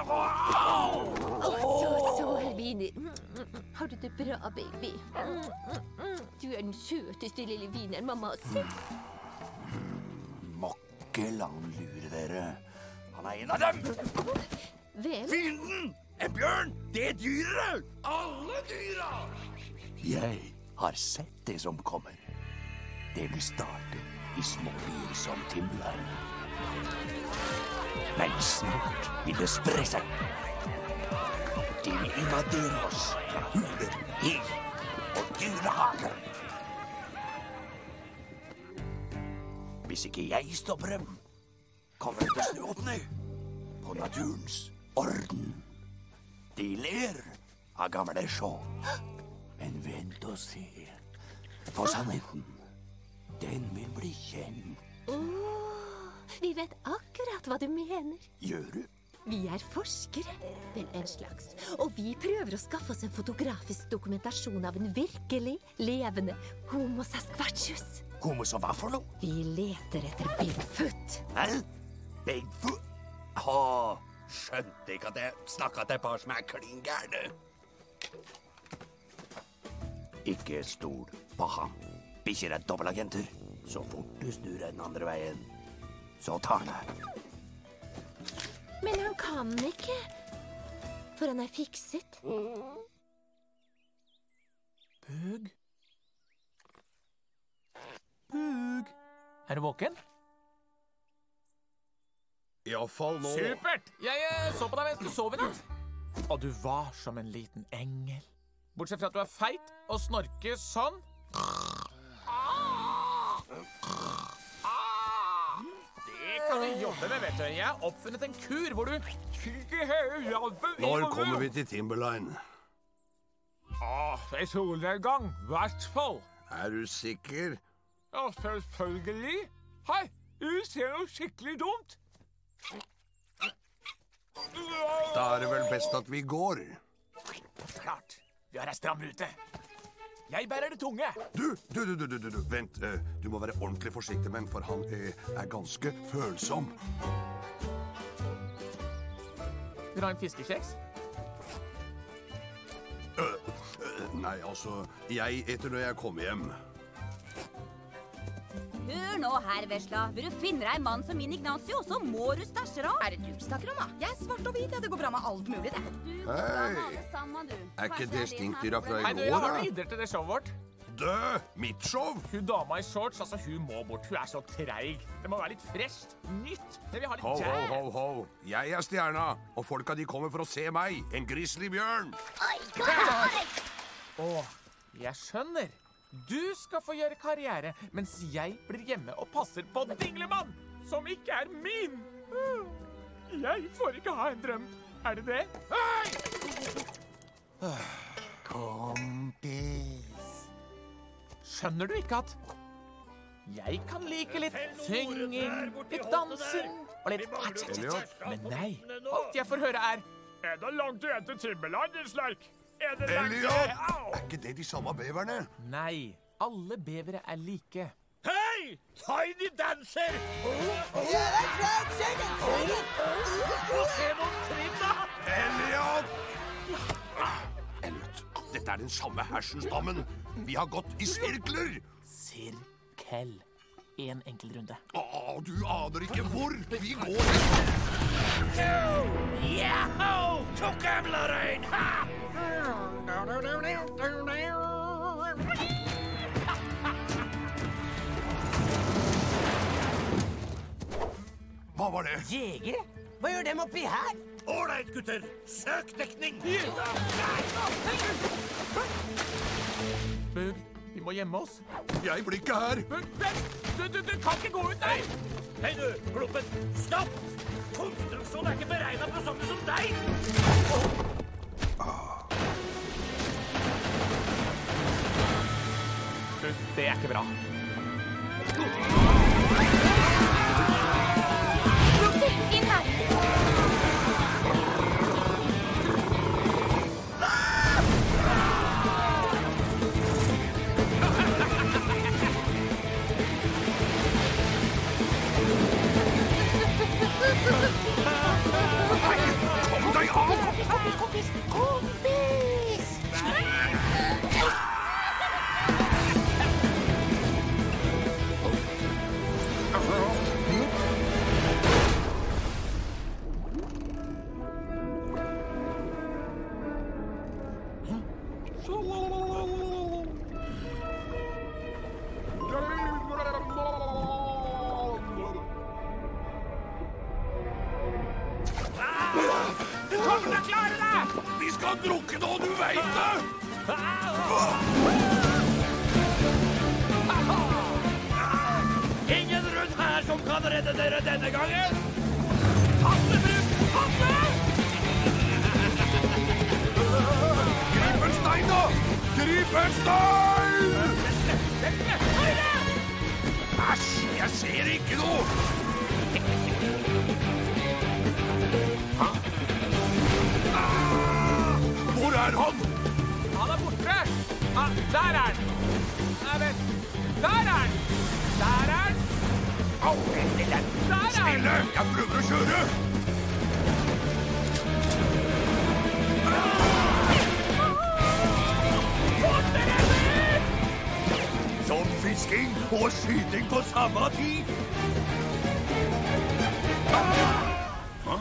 Så, herr Wiener. Har du det bra, baby? Du er den søteste lille wieneren mamma har sett. Måkke la han lure dere. Han er en av dem. Hvem? Fienden! En bjørn! Det er dyret! Alle dyra! Jeg har sett det som kommer. Det vil starte i små byer som Timland. Men snart vil det spre seg. De vil invadere oss fra huler, hill og dyrehager. Hvis ikke jeg stopper dem, kommer det til å snu opp ned på naturens orden. De ler av gamle sjå. Men vent og se. For sannheten, den vil bli kjent. Vi vet akkurat hva du mener. Gjør du? Vi er forskere, vel en slags, og vi prøver å skaffe oss en fotografisk dokumentasjon av en virkelig levende Homo sasquatchus. Homo så hva for noe? Vi leter etter Bigfoot. Hæ? Bigfoot? Skjønte ikke at jeg snakket til et par som er klin gærne. Ikke stol på ham. Bikkjer er dobbelagenter. Så fort du snur den andre veien, så tar det. Men han kan ikke, for han er fikset. Bug? Bug? Er du våken? I alle fall nå... Supert! Jeg så på deg mens du sov litt. Og du var som en liten engel. Bortsett fra at du er feit og snorker sånn. Det kan du jobbe med, vet du. Jeg har oppfunnet en kur hvor du... Når kommer vi til Timberline? I solnedgang, hvert fall. Er du sikker? Ja, selvfølgelig. Hei, du ser jo skikkelig dumt. Da er det vel best at vi går. Klart. Vi har en stram rute. Jeg bærer det tunge. Du, vent. Du må være ordentlig forsiktig med ham, for han er ganske følsom. Vil du ha en fiskekjeks? Nei, altså, jeg eter når jeg kommer hjem. Hør nå her, vesla. Vil du finne deg en mann som min Ignacio, så må du stæsje deg. Er det du snakker om, da? Jeg er svart og hvit, ja. Det går bra med alt mulig, det. Hei! Er ikke det stinkdyra fra i Hei, du, går, jeg har da? noe videre til det showet vårt. Mitt show? Hun dama i shorts, altså hun må bort. Hun er så treig. Det må være litt fresht, nytt. Det vil ha litt jazz. Ho. Jeg er stjerna, og folka de kommer for å se meg. En grizzlybjørn. Jeg skjønner. Du skal få gjøre karriere, mens jeg blir hjemme og passer på Dinglemann, som ikke er min. Jeg får ikke ha en drøm. Er det det? Kompis. Skjønner du ikke at jeg kan like litt synging, litt dansing og litt Men nei, alt jeg får høre er det langt igjen til Timberland, din slerk? Elliot! Er ikke det de samme beverne? Nei, alle bevere er like. Hei! Tiny Dancer! Få se noen trinn, da! Elliot! Dette er den samme hersenstammen. Vi har gått i sirkler. Sirkel. En enkel runde. Du aner ikke hvor. Vi går. Yahoo! Tok jeg blårøyn! Hva var det? Jegere? Hva gjør dem oppi her? Ålreit, gutter. Søk dekning. Bug, vi må gjemme oss. Jeg blir ikke her. Vent! Du kan ikke gå ut der! Hei du, Kloppen. Stopp! Konstruksjon er ikke beregnet på sånne som deg. Det er ikke bra. Rosie, inn her! Kom deg av! Kompis! Vi skal drukke nå, du vet det! Ingen rundt her som kan redde dere denne gangen. Hattebruk! Hatte! Grip en stein, da! Grip en stein! Æsj, jeg ser ikke noe! Hæ? Der er den! Nei, vent. Der er den! Der er den! Au, endelig! Der er den! Stille! Jeg prøver å kjøre! Sånn fisking og skyting på samme tid. Hå?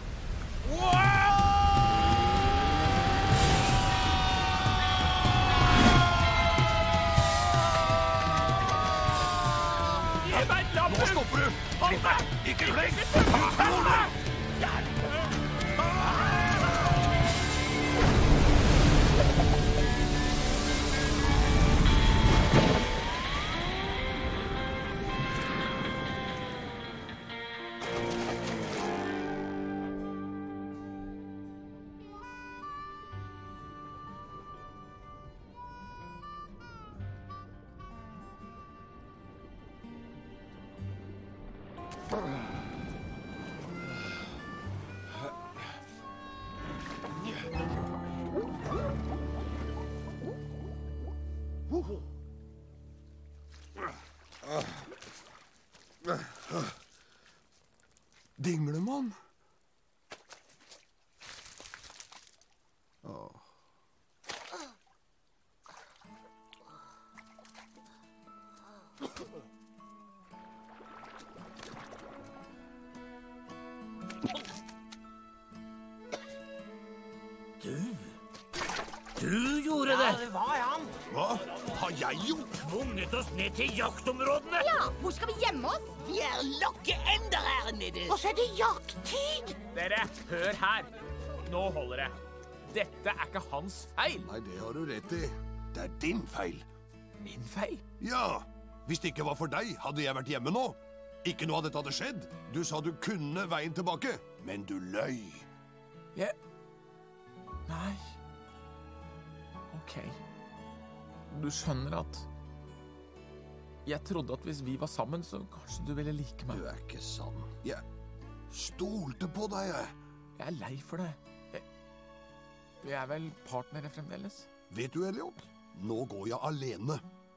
Nå stopper du! Slipp meg! Ikke legg! Dinglemann. Du gjorde det. Ja, det var han. Hva har jeg gjort? Tvunget oss ned til jaktområdene. Ja, hvor skal vi gjemme oss? Vi er lokkeender her nede. Og så er det jakttid. Dere, hør her. Nå holder det. Dette er ikke hans feil. Nei, det har du rett i. Det er din feil. Min feil? Ja. Hvis det ikke var for deg, hadde jeg vært hjemme nå. Ikke noe av dette hadde skjedd. Du sa du kunne veien tilbake, men du løy. Nei. Ok. Du skjønner at jeg trodde at hvis vi var sammen, så kanskje du ville like meg. Du er ikke sann. Jeg stolte på deg, jeg. Jeg er lei for det. Vi er vel partnere fremdeles? Vet du, Elliot? Nå går jeg alene.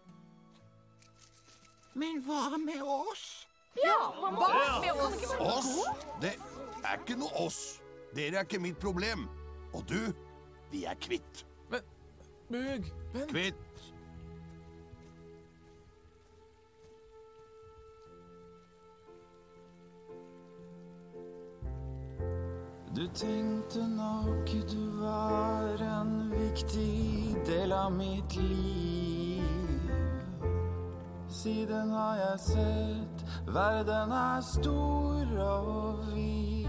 Men hva med oss? Ja, hva med oss? Oss? Det er ikke noe oss. Dere er ikke mitt problem. Og du, vi er kvitt. Men, Bug, vent. Kvitt. Du tenkte nok du var en viktig del av mitt liv. Siden har jeg sett verden er stor og vid.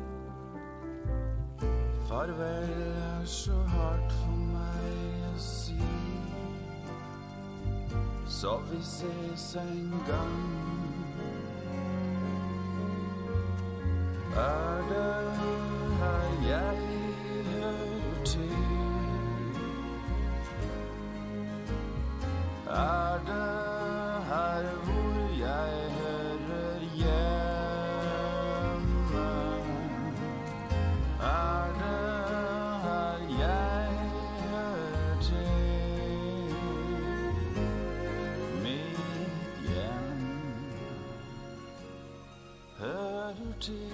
Farvel er så hardt for meg å si. Så vi ses en gang. Er det her jeg hører til? Er det her hvor jeg hører hjemme? Er det her jeg hører til? Mitt hjem hører til.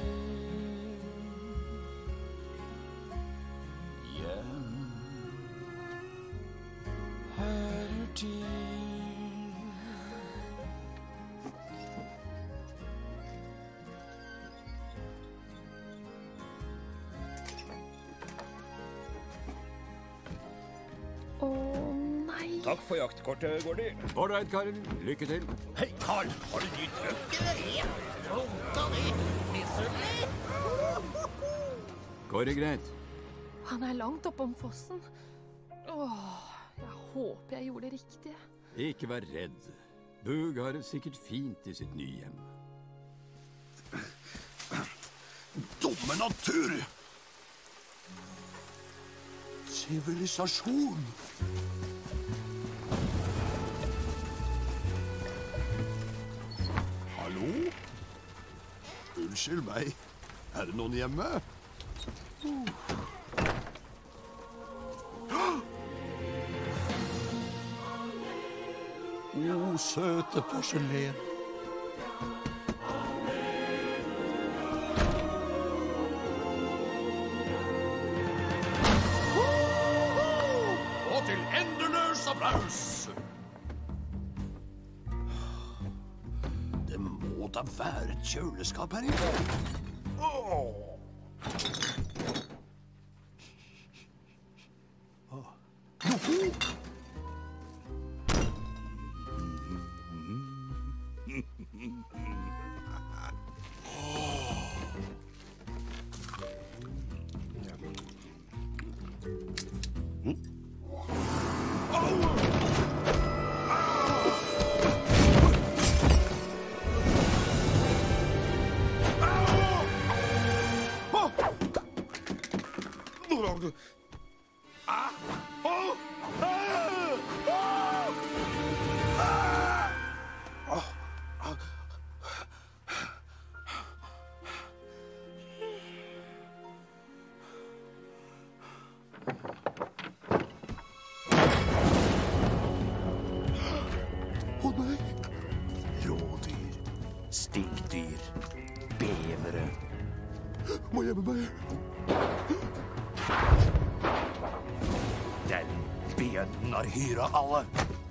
Takk for jaktkortet, Gordy. Ålreit, Karl. Lykke til. Hei, Karl. Har du ny trøkk, eller? Går det greit? Han er langt oppom fossen. Jeg håper jeg gjorde det riktige. Ikke vær redd. Bug har det sikkert fint i sitt nye hjem. Dumme natur! Sivilisasjon! Hallo? Unnskyld meg. Er det noen hjemme? O, søte porselen. Og til endeløs applaus. Det må da være et kjøleskap her inne. Rådyr, stinkdyr, bevere. Må gjemme meg. Den bjørnen har hyra alle.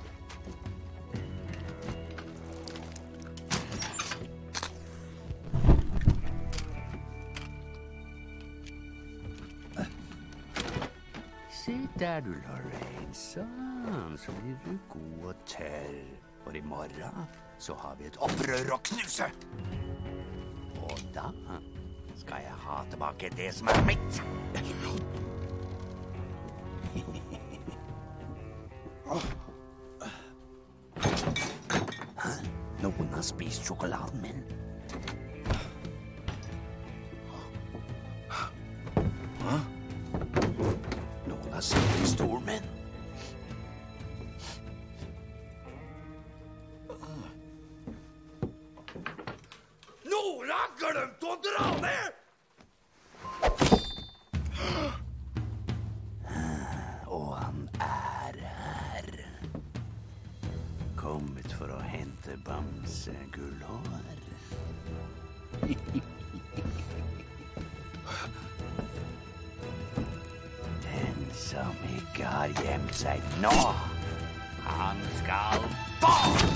Se der du, Lorraine. Sånn, så blir du god og tørr. For i morgen så har vi et opprør å knuse. Og da skal jeg ha tilbake det som er mitt. Noen har spist sjokoladen min. Noen har sittet i stolen min. Noen har glemt å dra ned! Og han er her. Kommet for å hente Bamse Gullhår. Den som ikke har gjemt seg nå, han skal få!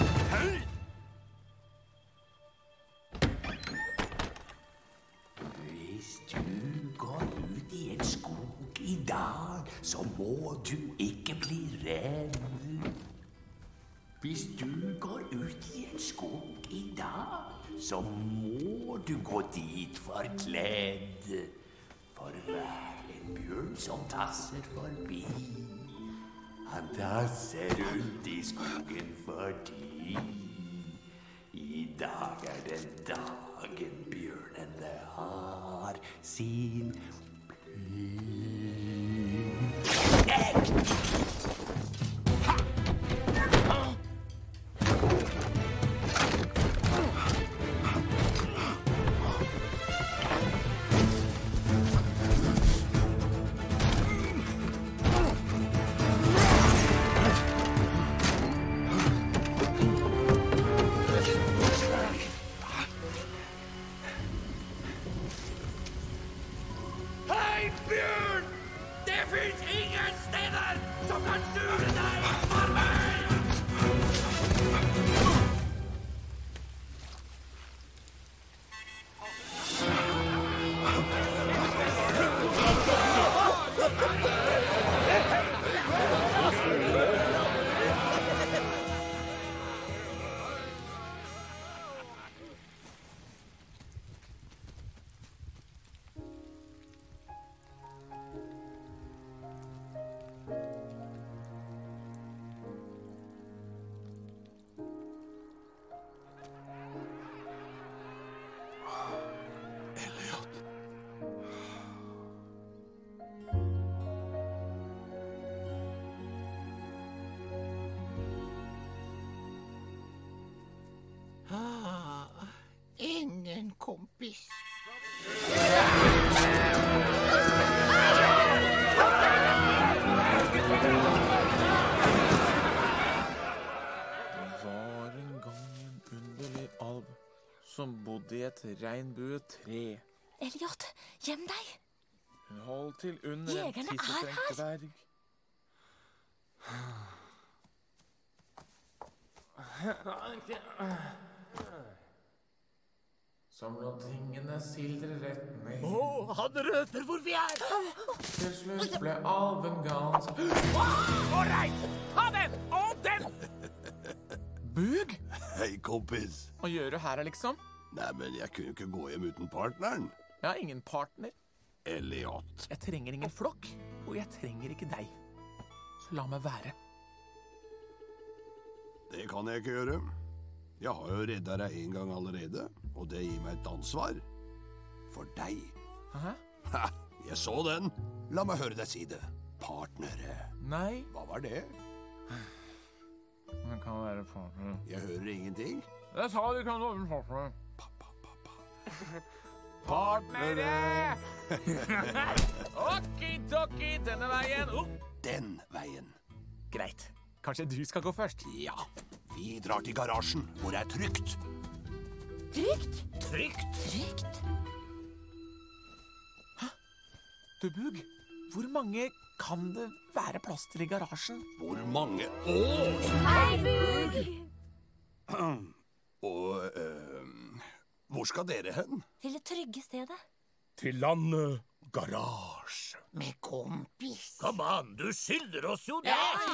Hvis du går ut i en skog i dag, så må du ikke bli redd. Hvis du går ut i en skog i dag, så må du gå dit forkledd. For hver en bjørn som tasser forbi, han tasser rundt i skogen fordi i dag er den dagen bjørnene har sin Hei, bjørn! Det finnes ingen steder som kan sure deg for meg! Ingen kompis. som bodde i et regnbuetre. Elliot, gjem deg. Hun holdt til under en Jegerne er tissetrengt her. dverg. Som lå tingene sildre rett ned. Han røper hvor vi er! Til slutt ble alven gans. Ålreit! Ha den! Og den! Bug? Hei, kompis. Hva gjør du her, liksom? Nei, men jeg kunne ikke gå hjem uten partneren. Jeg har ingen partner. Elliot. Jeg trenger ingen flokk, og jeg trenger ikke deg. Så la meg være. Det kan jeg ikke gjøre. Jeg har jo reddet deg en gang allerede, og det gir meg et ansvar. For deg. Hæ? Ha, jeg så den. La meg høre deg si det. Partnere. Nei. Hva var det? Det kan være partner. Jeg hører ingenting. Jeg sa du kan være partner. Partnere! Okidokki, denne veien. Den veien. Greit. Kanskje du skal gå først? Ja. Vi drar til garasjen, hvor det er trygt. Trygt? Trygt? Trygt? Hæ? Du, Bug, hvor mange kan det være plass til i garasjen? Hvor mange? Hei, Bug! Og, hvor skal dere hen? Til det trygge stedet. Til landet garasje. Med kompis. Kom an, du skylder oss jo det!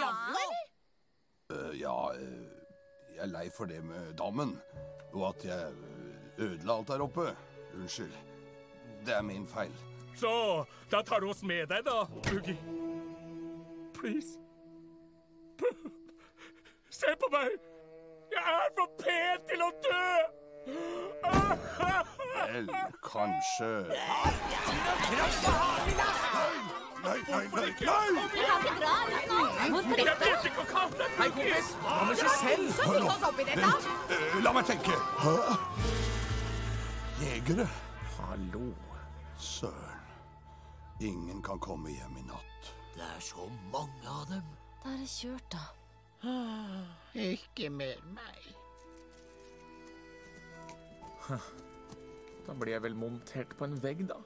Jeg er lei for det med dammen, og at jeg ødela alt der oppe. Unnskyld. Det er min feil. Så, da tar du oss med deg da, Boogie. Please. Se på meg! Jeg er for pen til å dø! Vel, kanskje... Nei! Vi kan ikke dra ut nå. Må Jeg vet ikke å kalle deg, Hei, kompis. Hva med seg selv? Så fikk oss opp i dette. La meg tenke. Hæ? Jegere? Hallo. Søren. Ingen kan komme hjem i natt. Det er så mange av dem. Da er det kjørt, da. Ikke mer meg. Da blir jeg vel montert på en vegg, da.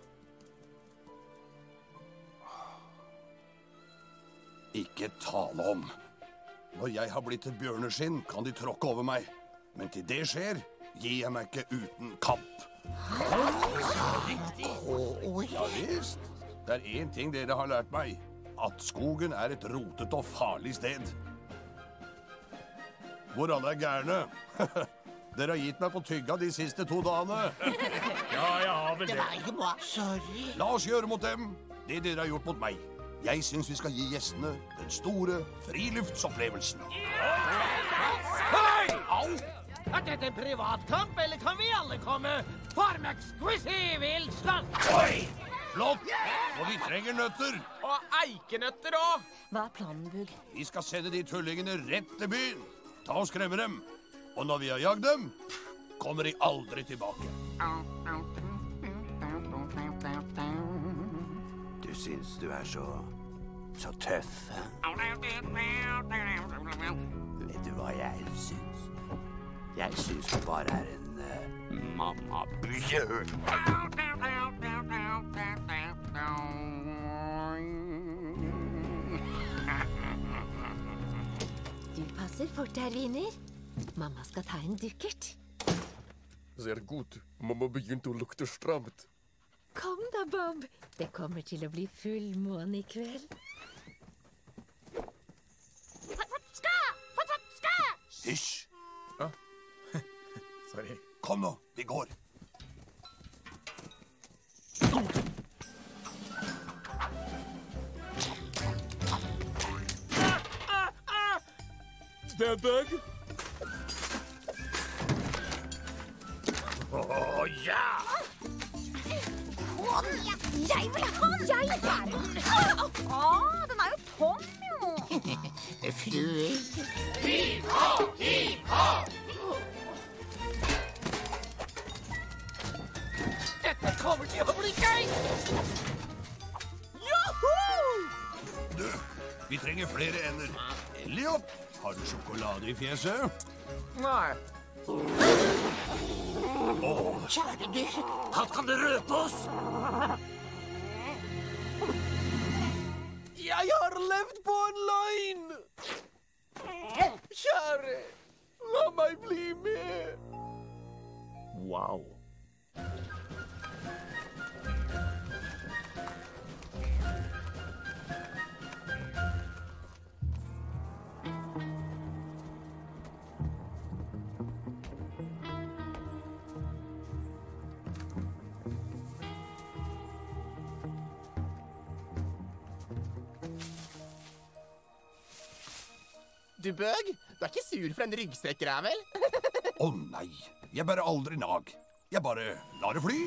Ikke tale om. Når jeg har blitt et bjørneskinn, kan de tråkke over meg. Men til det skjer, gir jeg meg ikke uten kamp. Ja visst. Det er en ting dere har lært meg. At skogen er et rotet og farlig sted. Hvor alle er gærne. Dere har gitt meg på tygga de siste 2 dagene. Ja, jeg har vel Det det. var ikke bra. Sorry. La oss gjøre mot dem det dere har gjort mot meg. Jeg synes vi skal gi gjestene den store friluftsopplevelsen. Hei! Au! Er dette en privatkamp, eller kan vi alle komme? Farmak Squizzy vil slåss! Oi! Flott! Og vi trenger nøtter. Og eikenøtter òg. Hva er planen, Bug? Vi skal sende de tullingene rett til byen. Ta og skremme dem. Og når vi har jagd dem, kommer de aldri tilbake. Du syns du er så tøff. Vet du hva jeg syns? Jeg syns du bare er en mammabjørn. Du passer fort der, Wiener. Mamma skal ta en dukkert. Ser godt. Mamma begynte å lukte stramt. Kom da, Bob. Det kommer til å bli fullmåne i kveld. Hysj! Sorry. Kom nå, vi går. Det er Bug. Ja! Jeg vil ha den! Jeg bærer den! Den er jo tom, jo! Dette kommer til å bli gøy! Du, vi trenger flere ender. Elliot, har du sjokolade i fjeset? Nei, Kjære dyr, han kan røpe oss. Jeg har levd på en løgn! Kjære, la meg bli med. Wow. Du, Bøg, du er ikke sur for en ryggsekk, vel? Å nei, jeg bare aldri nag. Jeg bare lar det fly.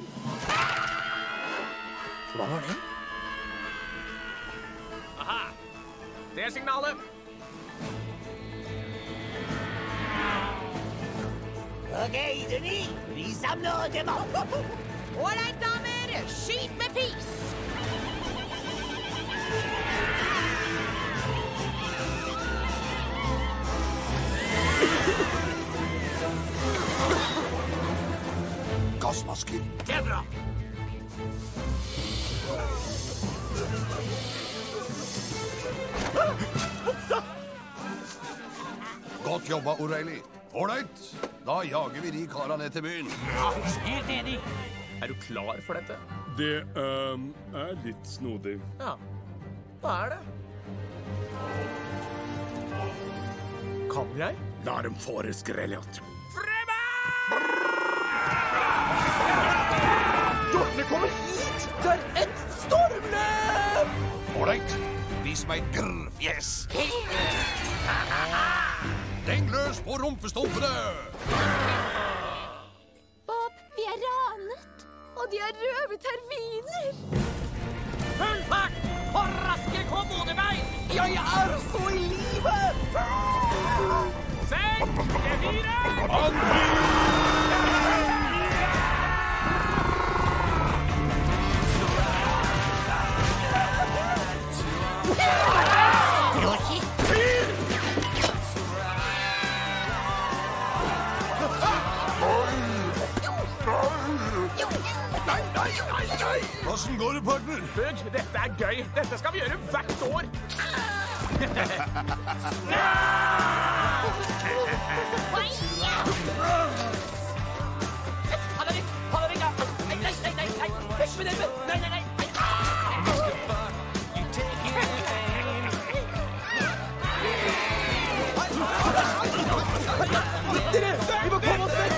Hva var det? Aha, det er signalet. Ok, Denny, vi samler dem opp. Ålreit, damer, skyt med pis! Gassmasker. Det er bra. Godt jobba, O'Reilly. Ålreit, da jager vi de karene ned til byen. Helt enig. Er du klar for dette? Det er litt snodig. Ja. Hva er det? Kan jeg? La dem få det skrellet. Hjortene kommer hit! Det er et stormløp! Ålreit, vis meg grrfjes. Deng løs på rumpestumpene! Bob, vi er ranet, og de har røvet terminer. Full fart! Og raske kommodebein! Jeg er så i livet! Seng! G4! Hvordan går det, partner? Bøg, dette er gøy. Dette skal vi gjøre hvert år. Vi må komme oss vekk!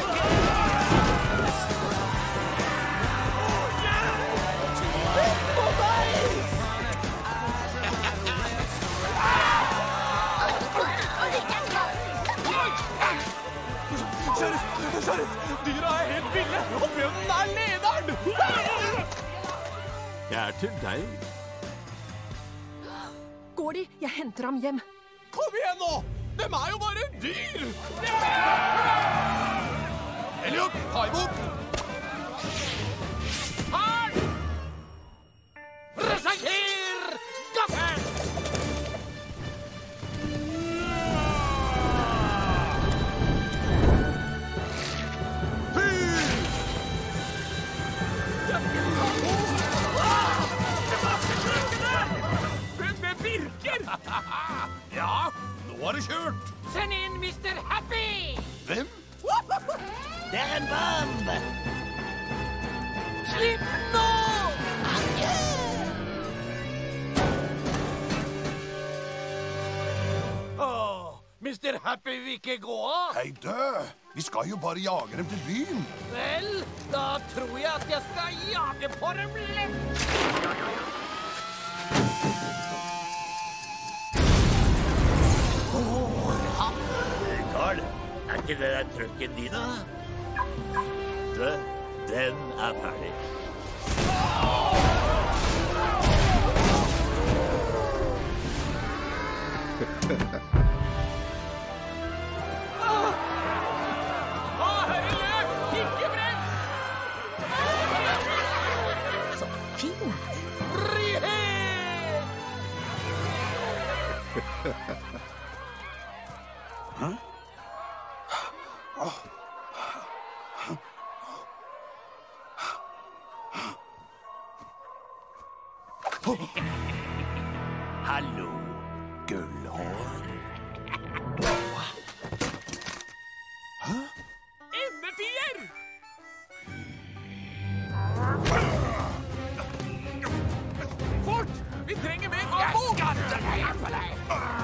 Sheriff, dyra er helt ville, og bjørnen er lederen! Jeg er til deg. Går de? Jeg henter ham hjem. Kom igjen nå! Dem er jo bare dyr! Elliot, ta imot! Harn! Presenter gaffel! Det virker! Ja, nå er det kjørt. Send inn Mr. Happy! Hvem? Det er en bomb! Slipp nå! Mr. Happy vil ikke gå av? Hei, dø! Vi skal jo bare jage dem til byen. Vel, da tror jeg at jeg skal jage på dem lett. Karl, er ikke det der trucken din, da? Du, den er ferdig. Hallo, gullhår. Innetier! Fort! Vi trenger mer ammo! Jeg skal drepe deg!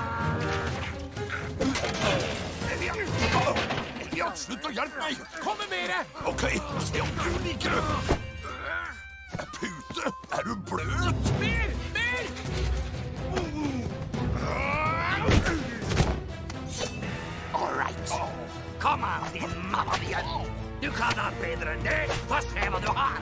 Elliot, slutt å hjelpe meg! Kom med mere! Ok, se om du liker det. Pute, er du bløt? Mer! Mer! All right. Kom an, din mammabjørn. Du kan ha bedre enn det. Få se hva du har.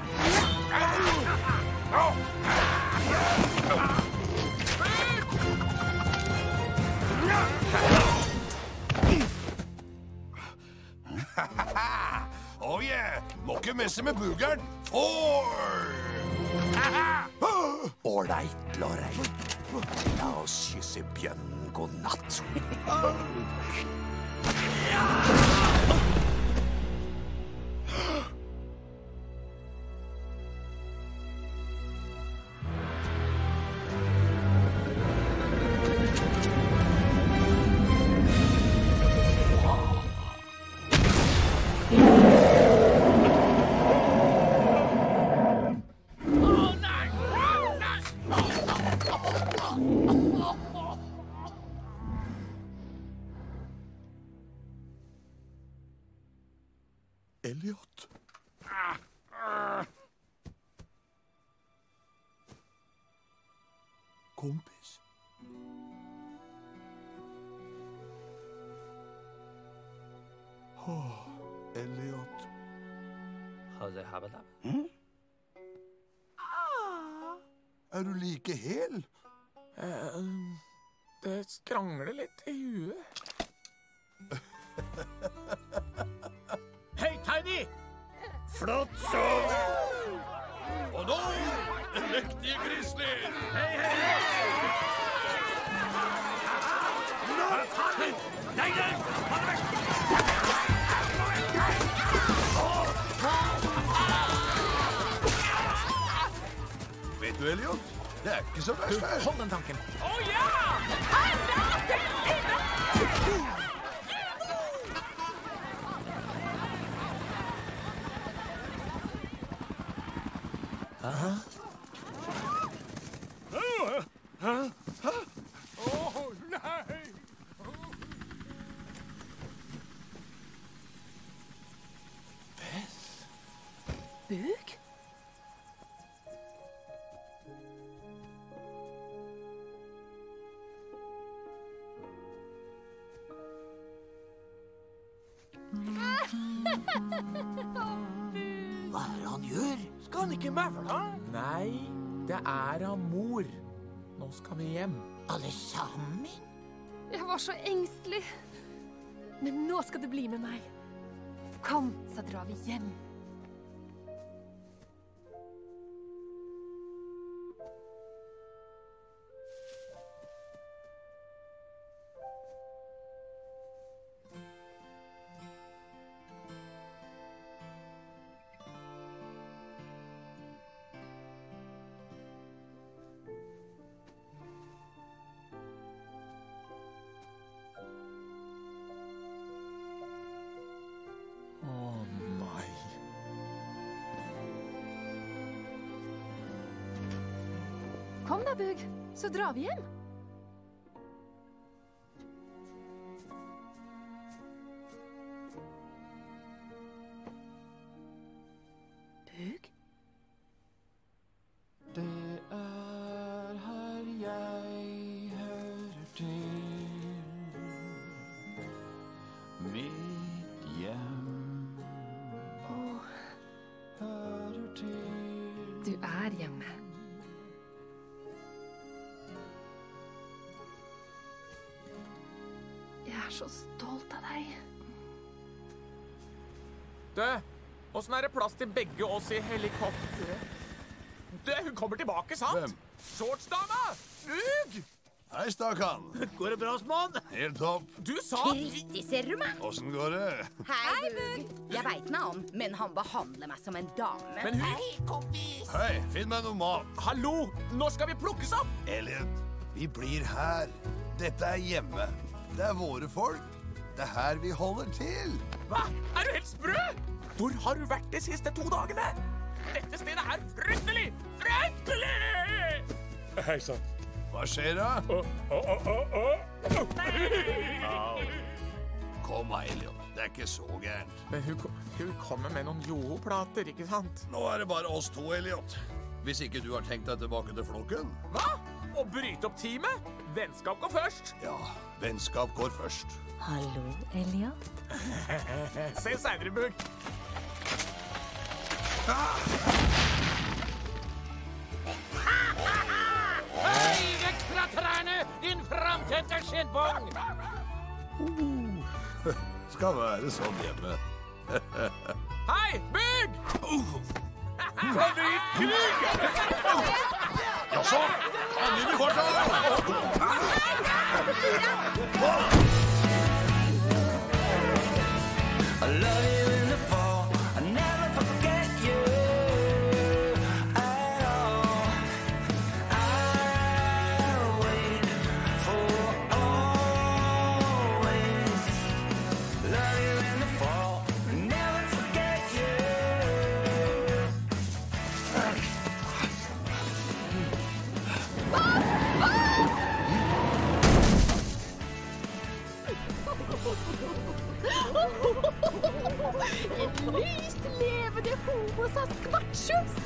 Oh yeah, må ikke messe med bugeren. All right, Lorraine. La oss kysse bjørnen god natt. Elliot. Kompis. Elliot. Er du like hel? Det skrangler litt i huet. Hei, Tiny! Flott så! Og nå, en mektige grizzly! Hei, hei! Nå, ta den! Nei, den! Ta den vekk! Vet du, Elliot? Det er ikke så verst her. Hold den tanken. Ja! Herre til inne! Nei! Bug? Hva er det han gjør? Skal han ikke mævle? Nei, det er av mor. Nå skal vi hjem. Alle sammen? Jeg var så engstelig. Men nå skal du bli med meg. Kom, så drar vi hjem. Kom da, Bug, så drar vi hjem. Bug? Det er her jeg hører til. Mitt hjem hører til. Du er hjemme. Jeg er så stolt av deg. Du, hvordan er det plass til begge oss i helikopteret? Du, hun kommer tilbake, sant? Hvem? Shortsdama! Bug! Hei, Stakan. Går det bra, Osman? Helt topp. Du sa... Kritisserommet. Hvordan går det? Hei, Bug. Jeg vet med han, men han behandler meg som en dame. Men hun... Hei, kompis. Hei, finn meg noe mat. Hallo, når skal vi plukkes opp? Elliot, vi blir her. Dette er hjemme. Det er våre folk. Det er her vi holder til. Hva? Er du helt sprø? Hvor har du vært de siste 2 dagene? Dette stedet er fryktelig! Fryktelig! Hei sann. Hva skjer da? Kom, Elliot. Det er ikke så gærent. Men hun kommer med noen joho-plater, ikke sant? Nå er det bare oss 2, Elliot. Hvis ikke du har tenkt deg tilbake til flokken. Hva? Å bryte opp teamet? Vennskap går først. Ja, vennskap går først. Hallo, Elliot. Se senere, Bug. Hei, vekk fra trærne, din framtente skinnbong! Skal være sånn hjemme. Hei, Bug! Favorittkrig! Jaså, han inn i I love you in the fall. I never forget you at all. I'll wait for always. Love you in the fall. Never forget you. En lys levende homo saskvatchus!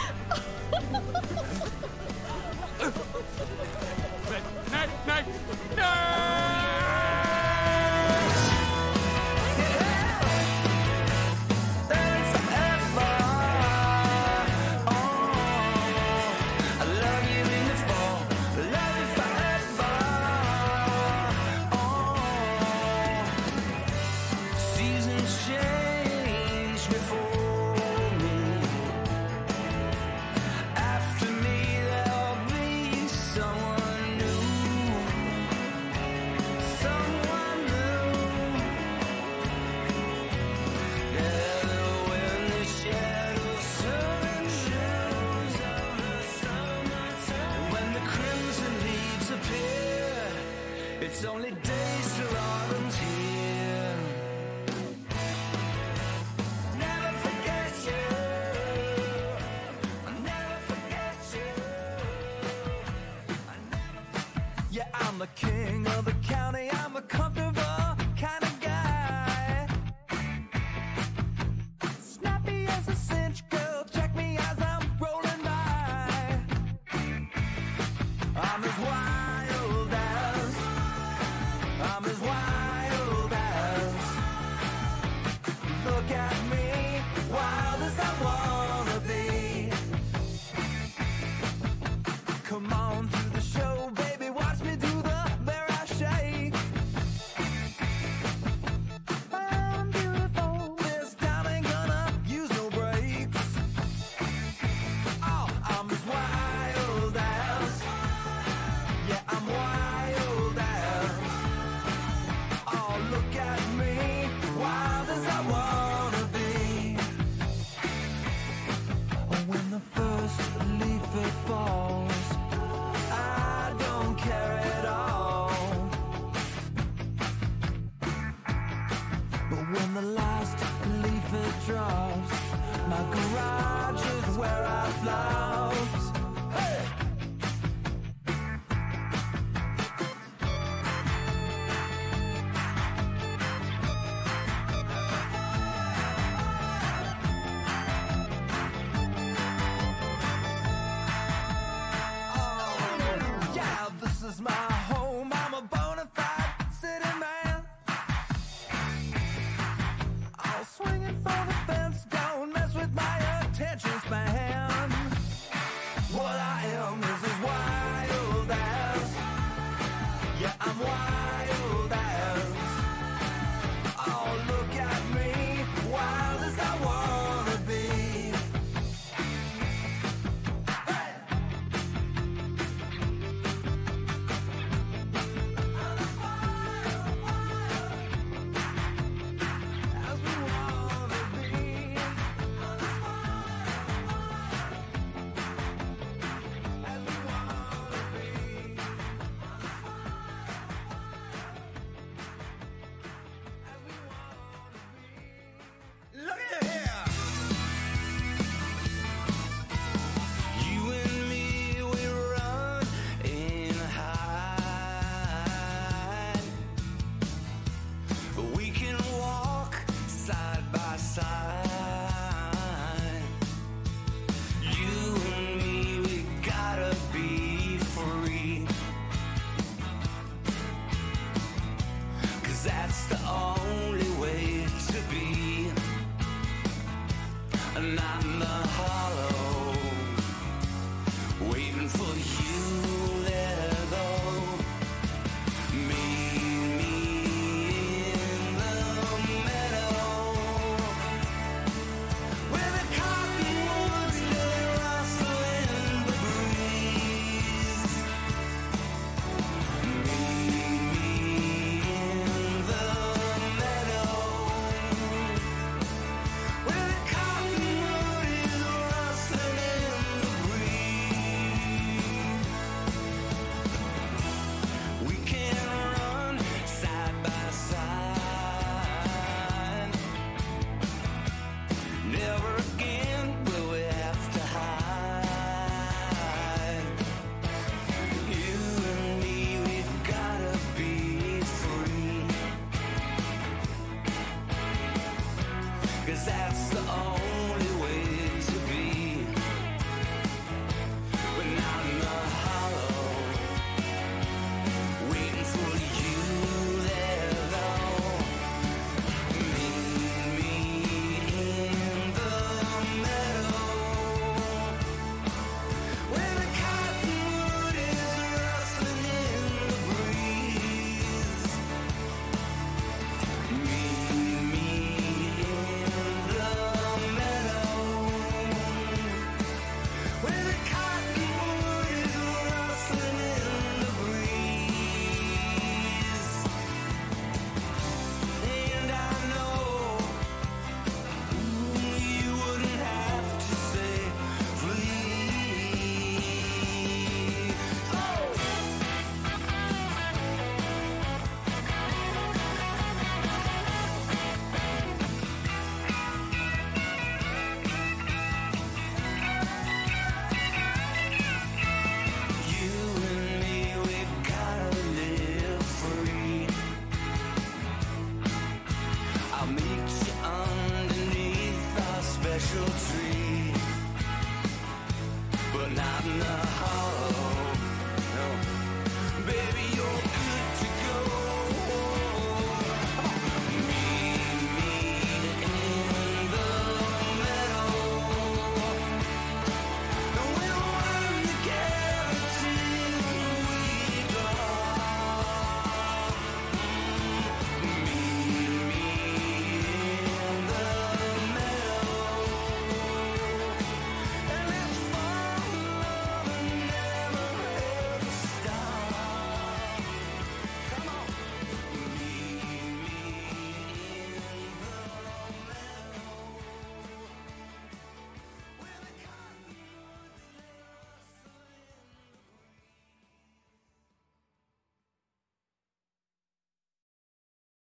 Nei! It's only days till autumn's here. Never forget you. I'll never forget you. Yeah, I'm the king of the county. I'm a comfortable kind of guy. Snappy as a cinch, girl. Check me as I'm rolling by. I'm as wild as I'm as wild as. Look at me, wild as I wanna be. Come on to the show, baby, watch me do the bear I shake. I'm beautiful, this time ain't gonna use no brakes. Oh, I'm as wild as. Yeah, I'm wild as. Oh, look at me, wild as I wanna be. When the first leaf it falls, I don't care at all. But when the last leaf it drops, my garage is where I flops. Hey! Yeah, this is my home. I'm a bona fide city man. I'll swing it for the fence. Don't mess with my attention span. What I am 'cause that's the only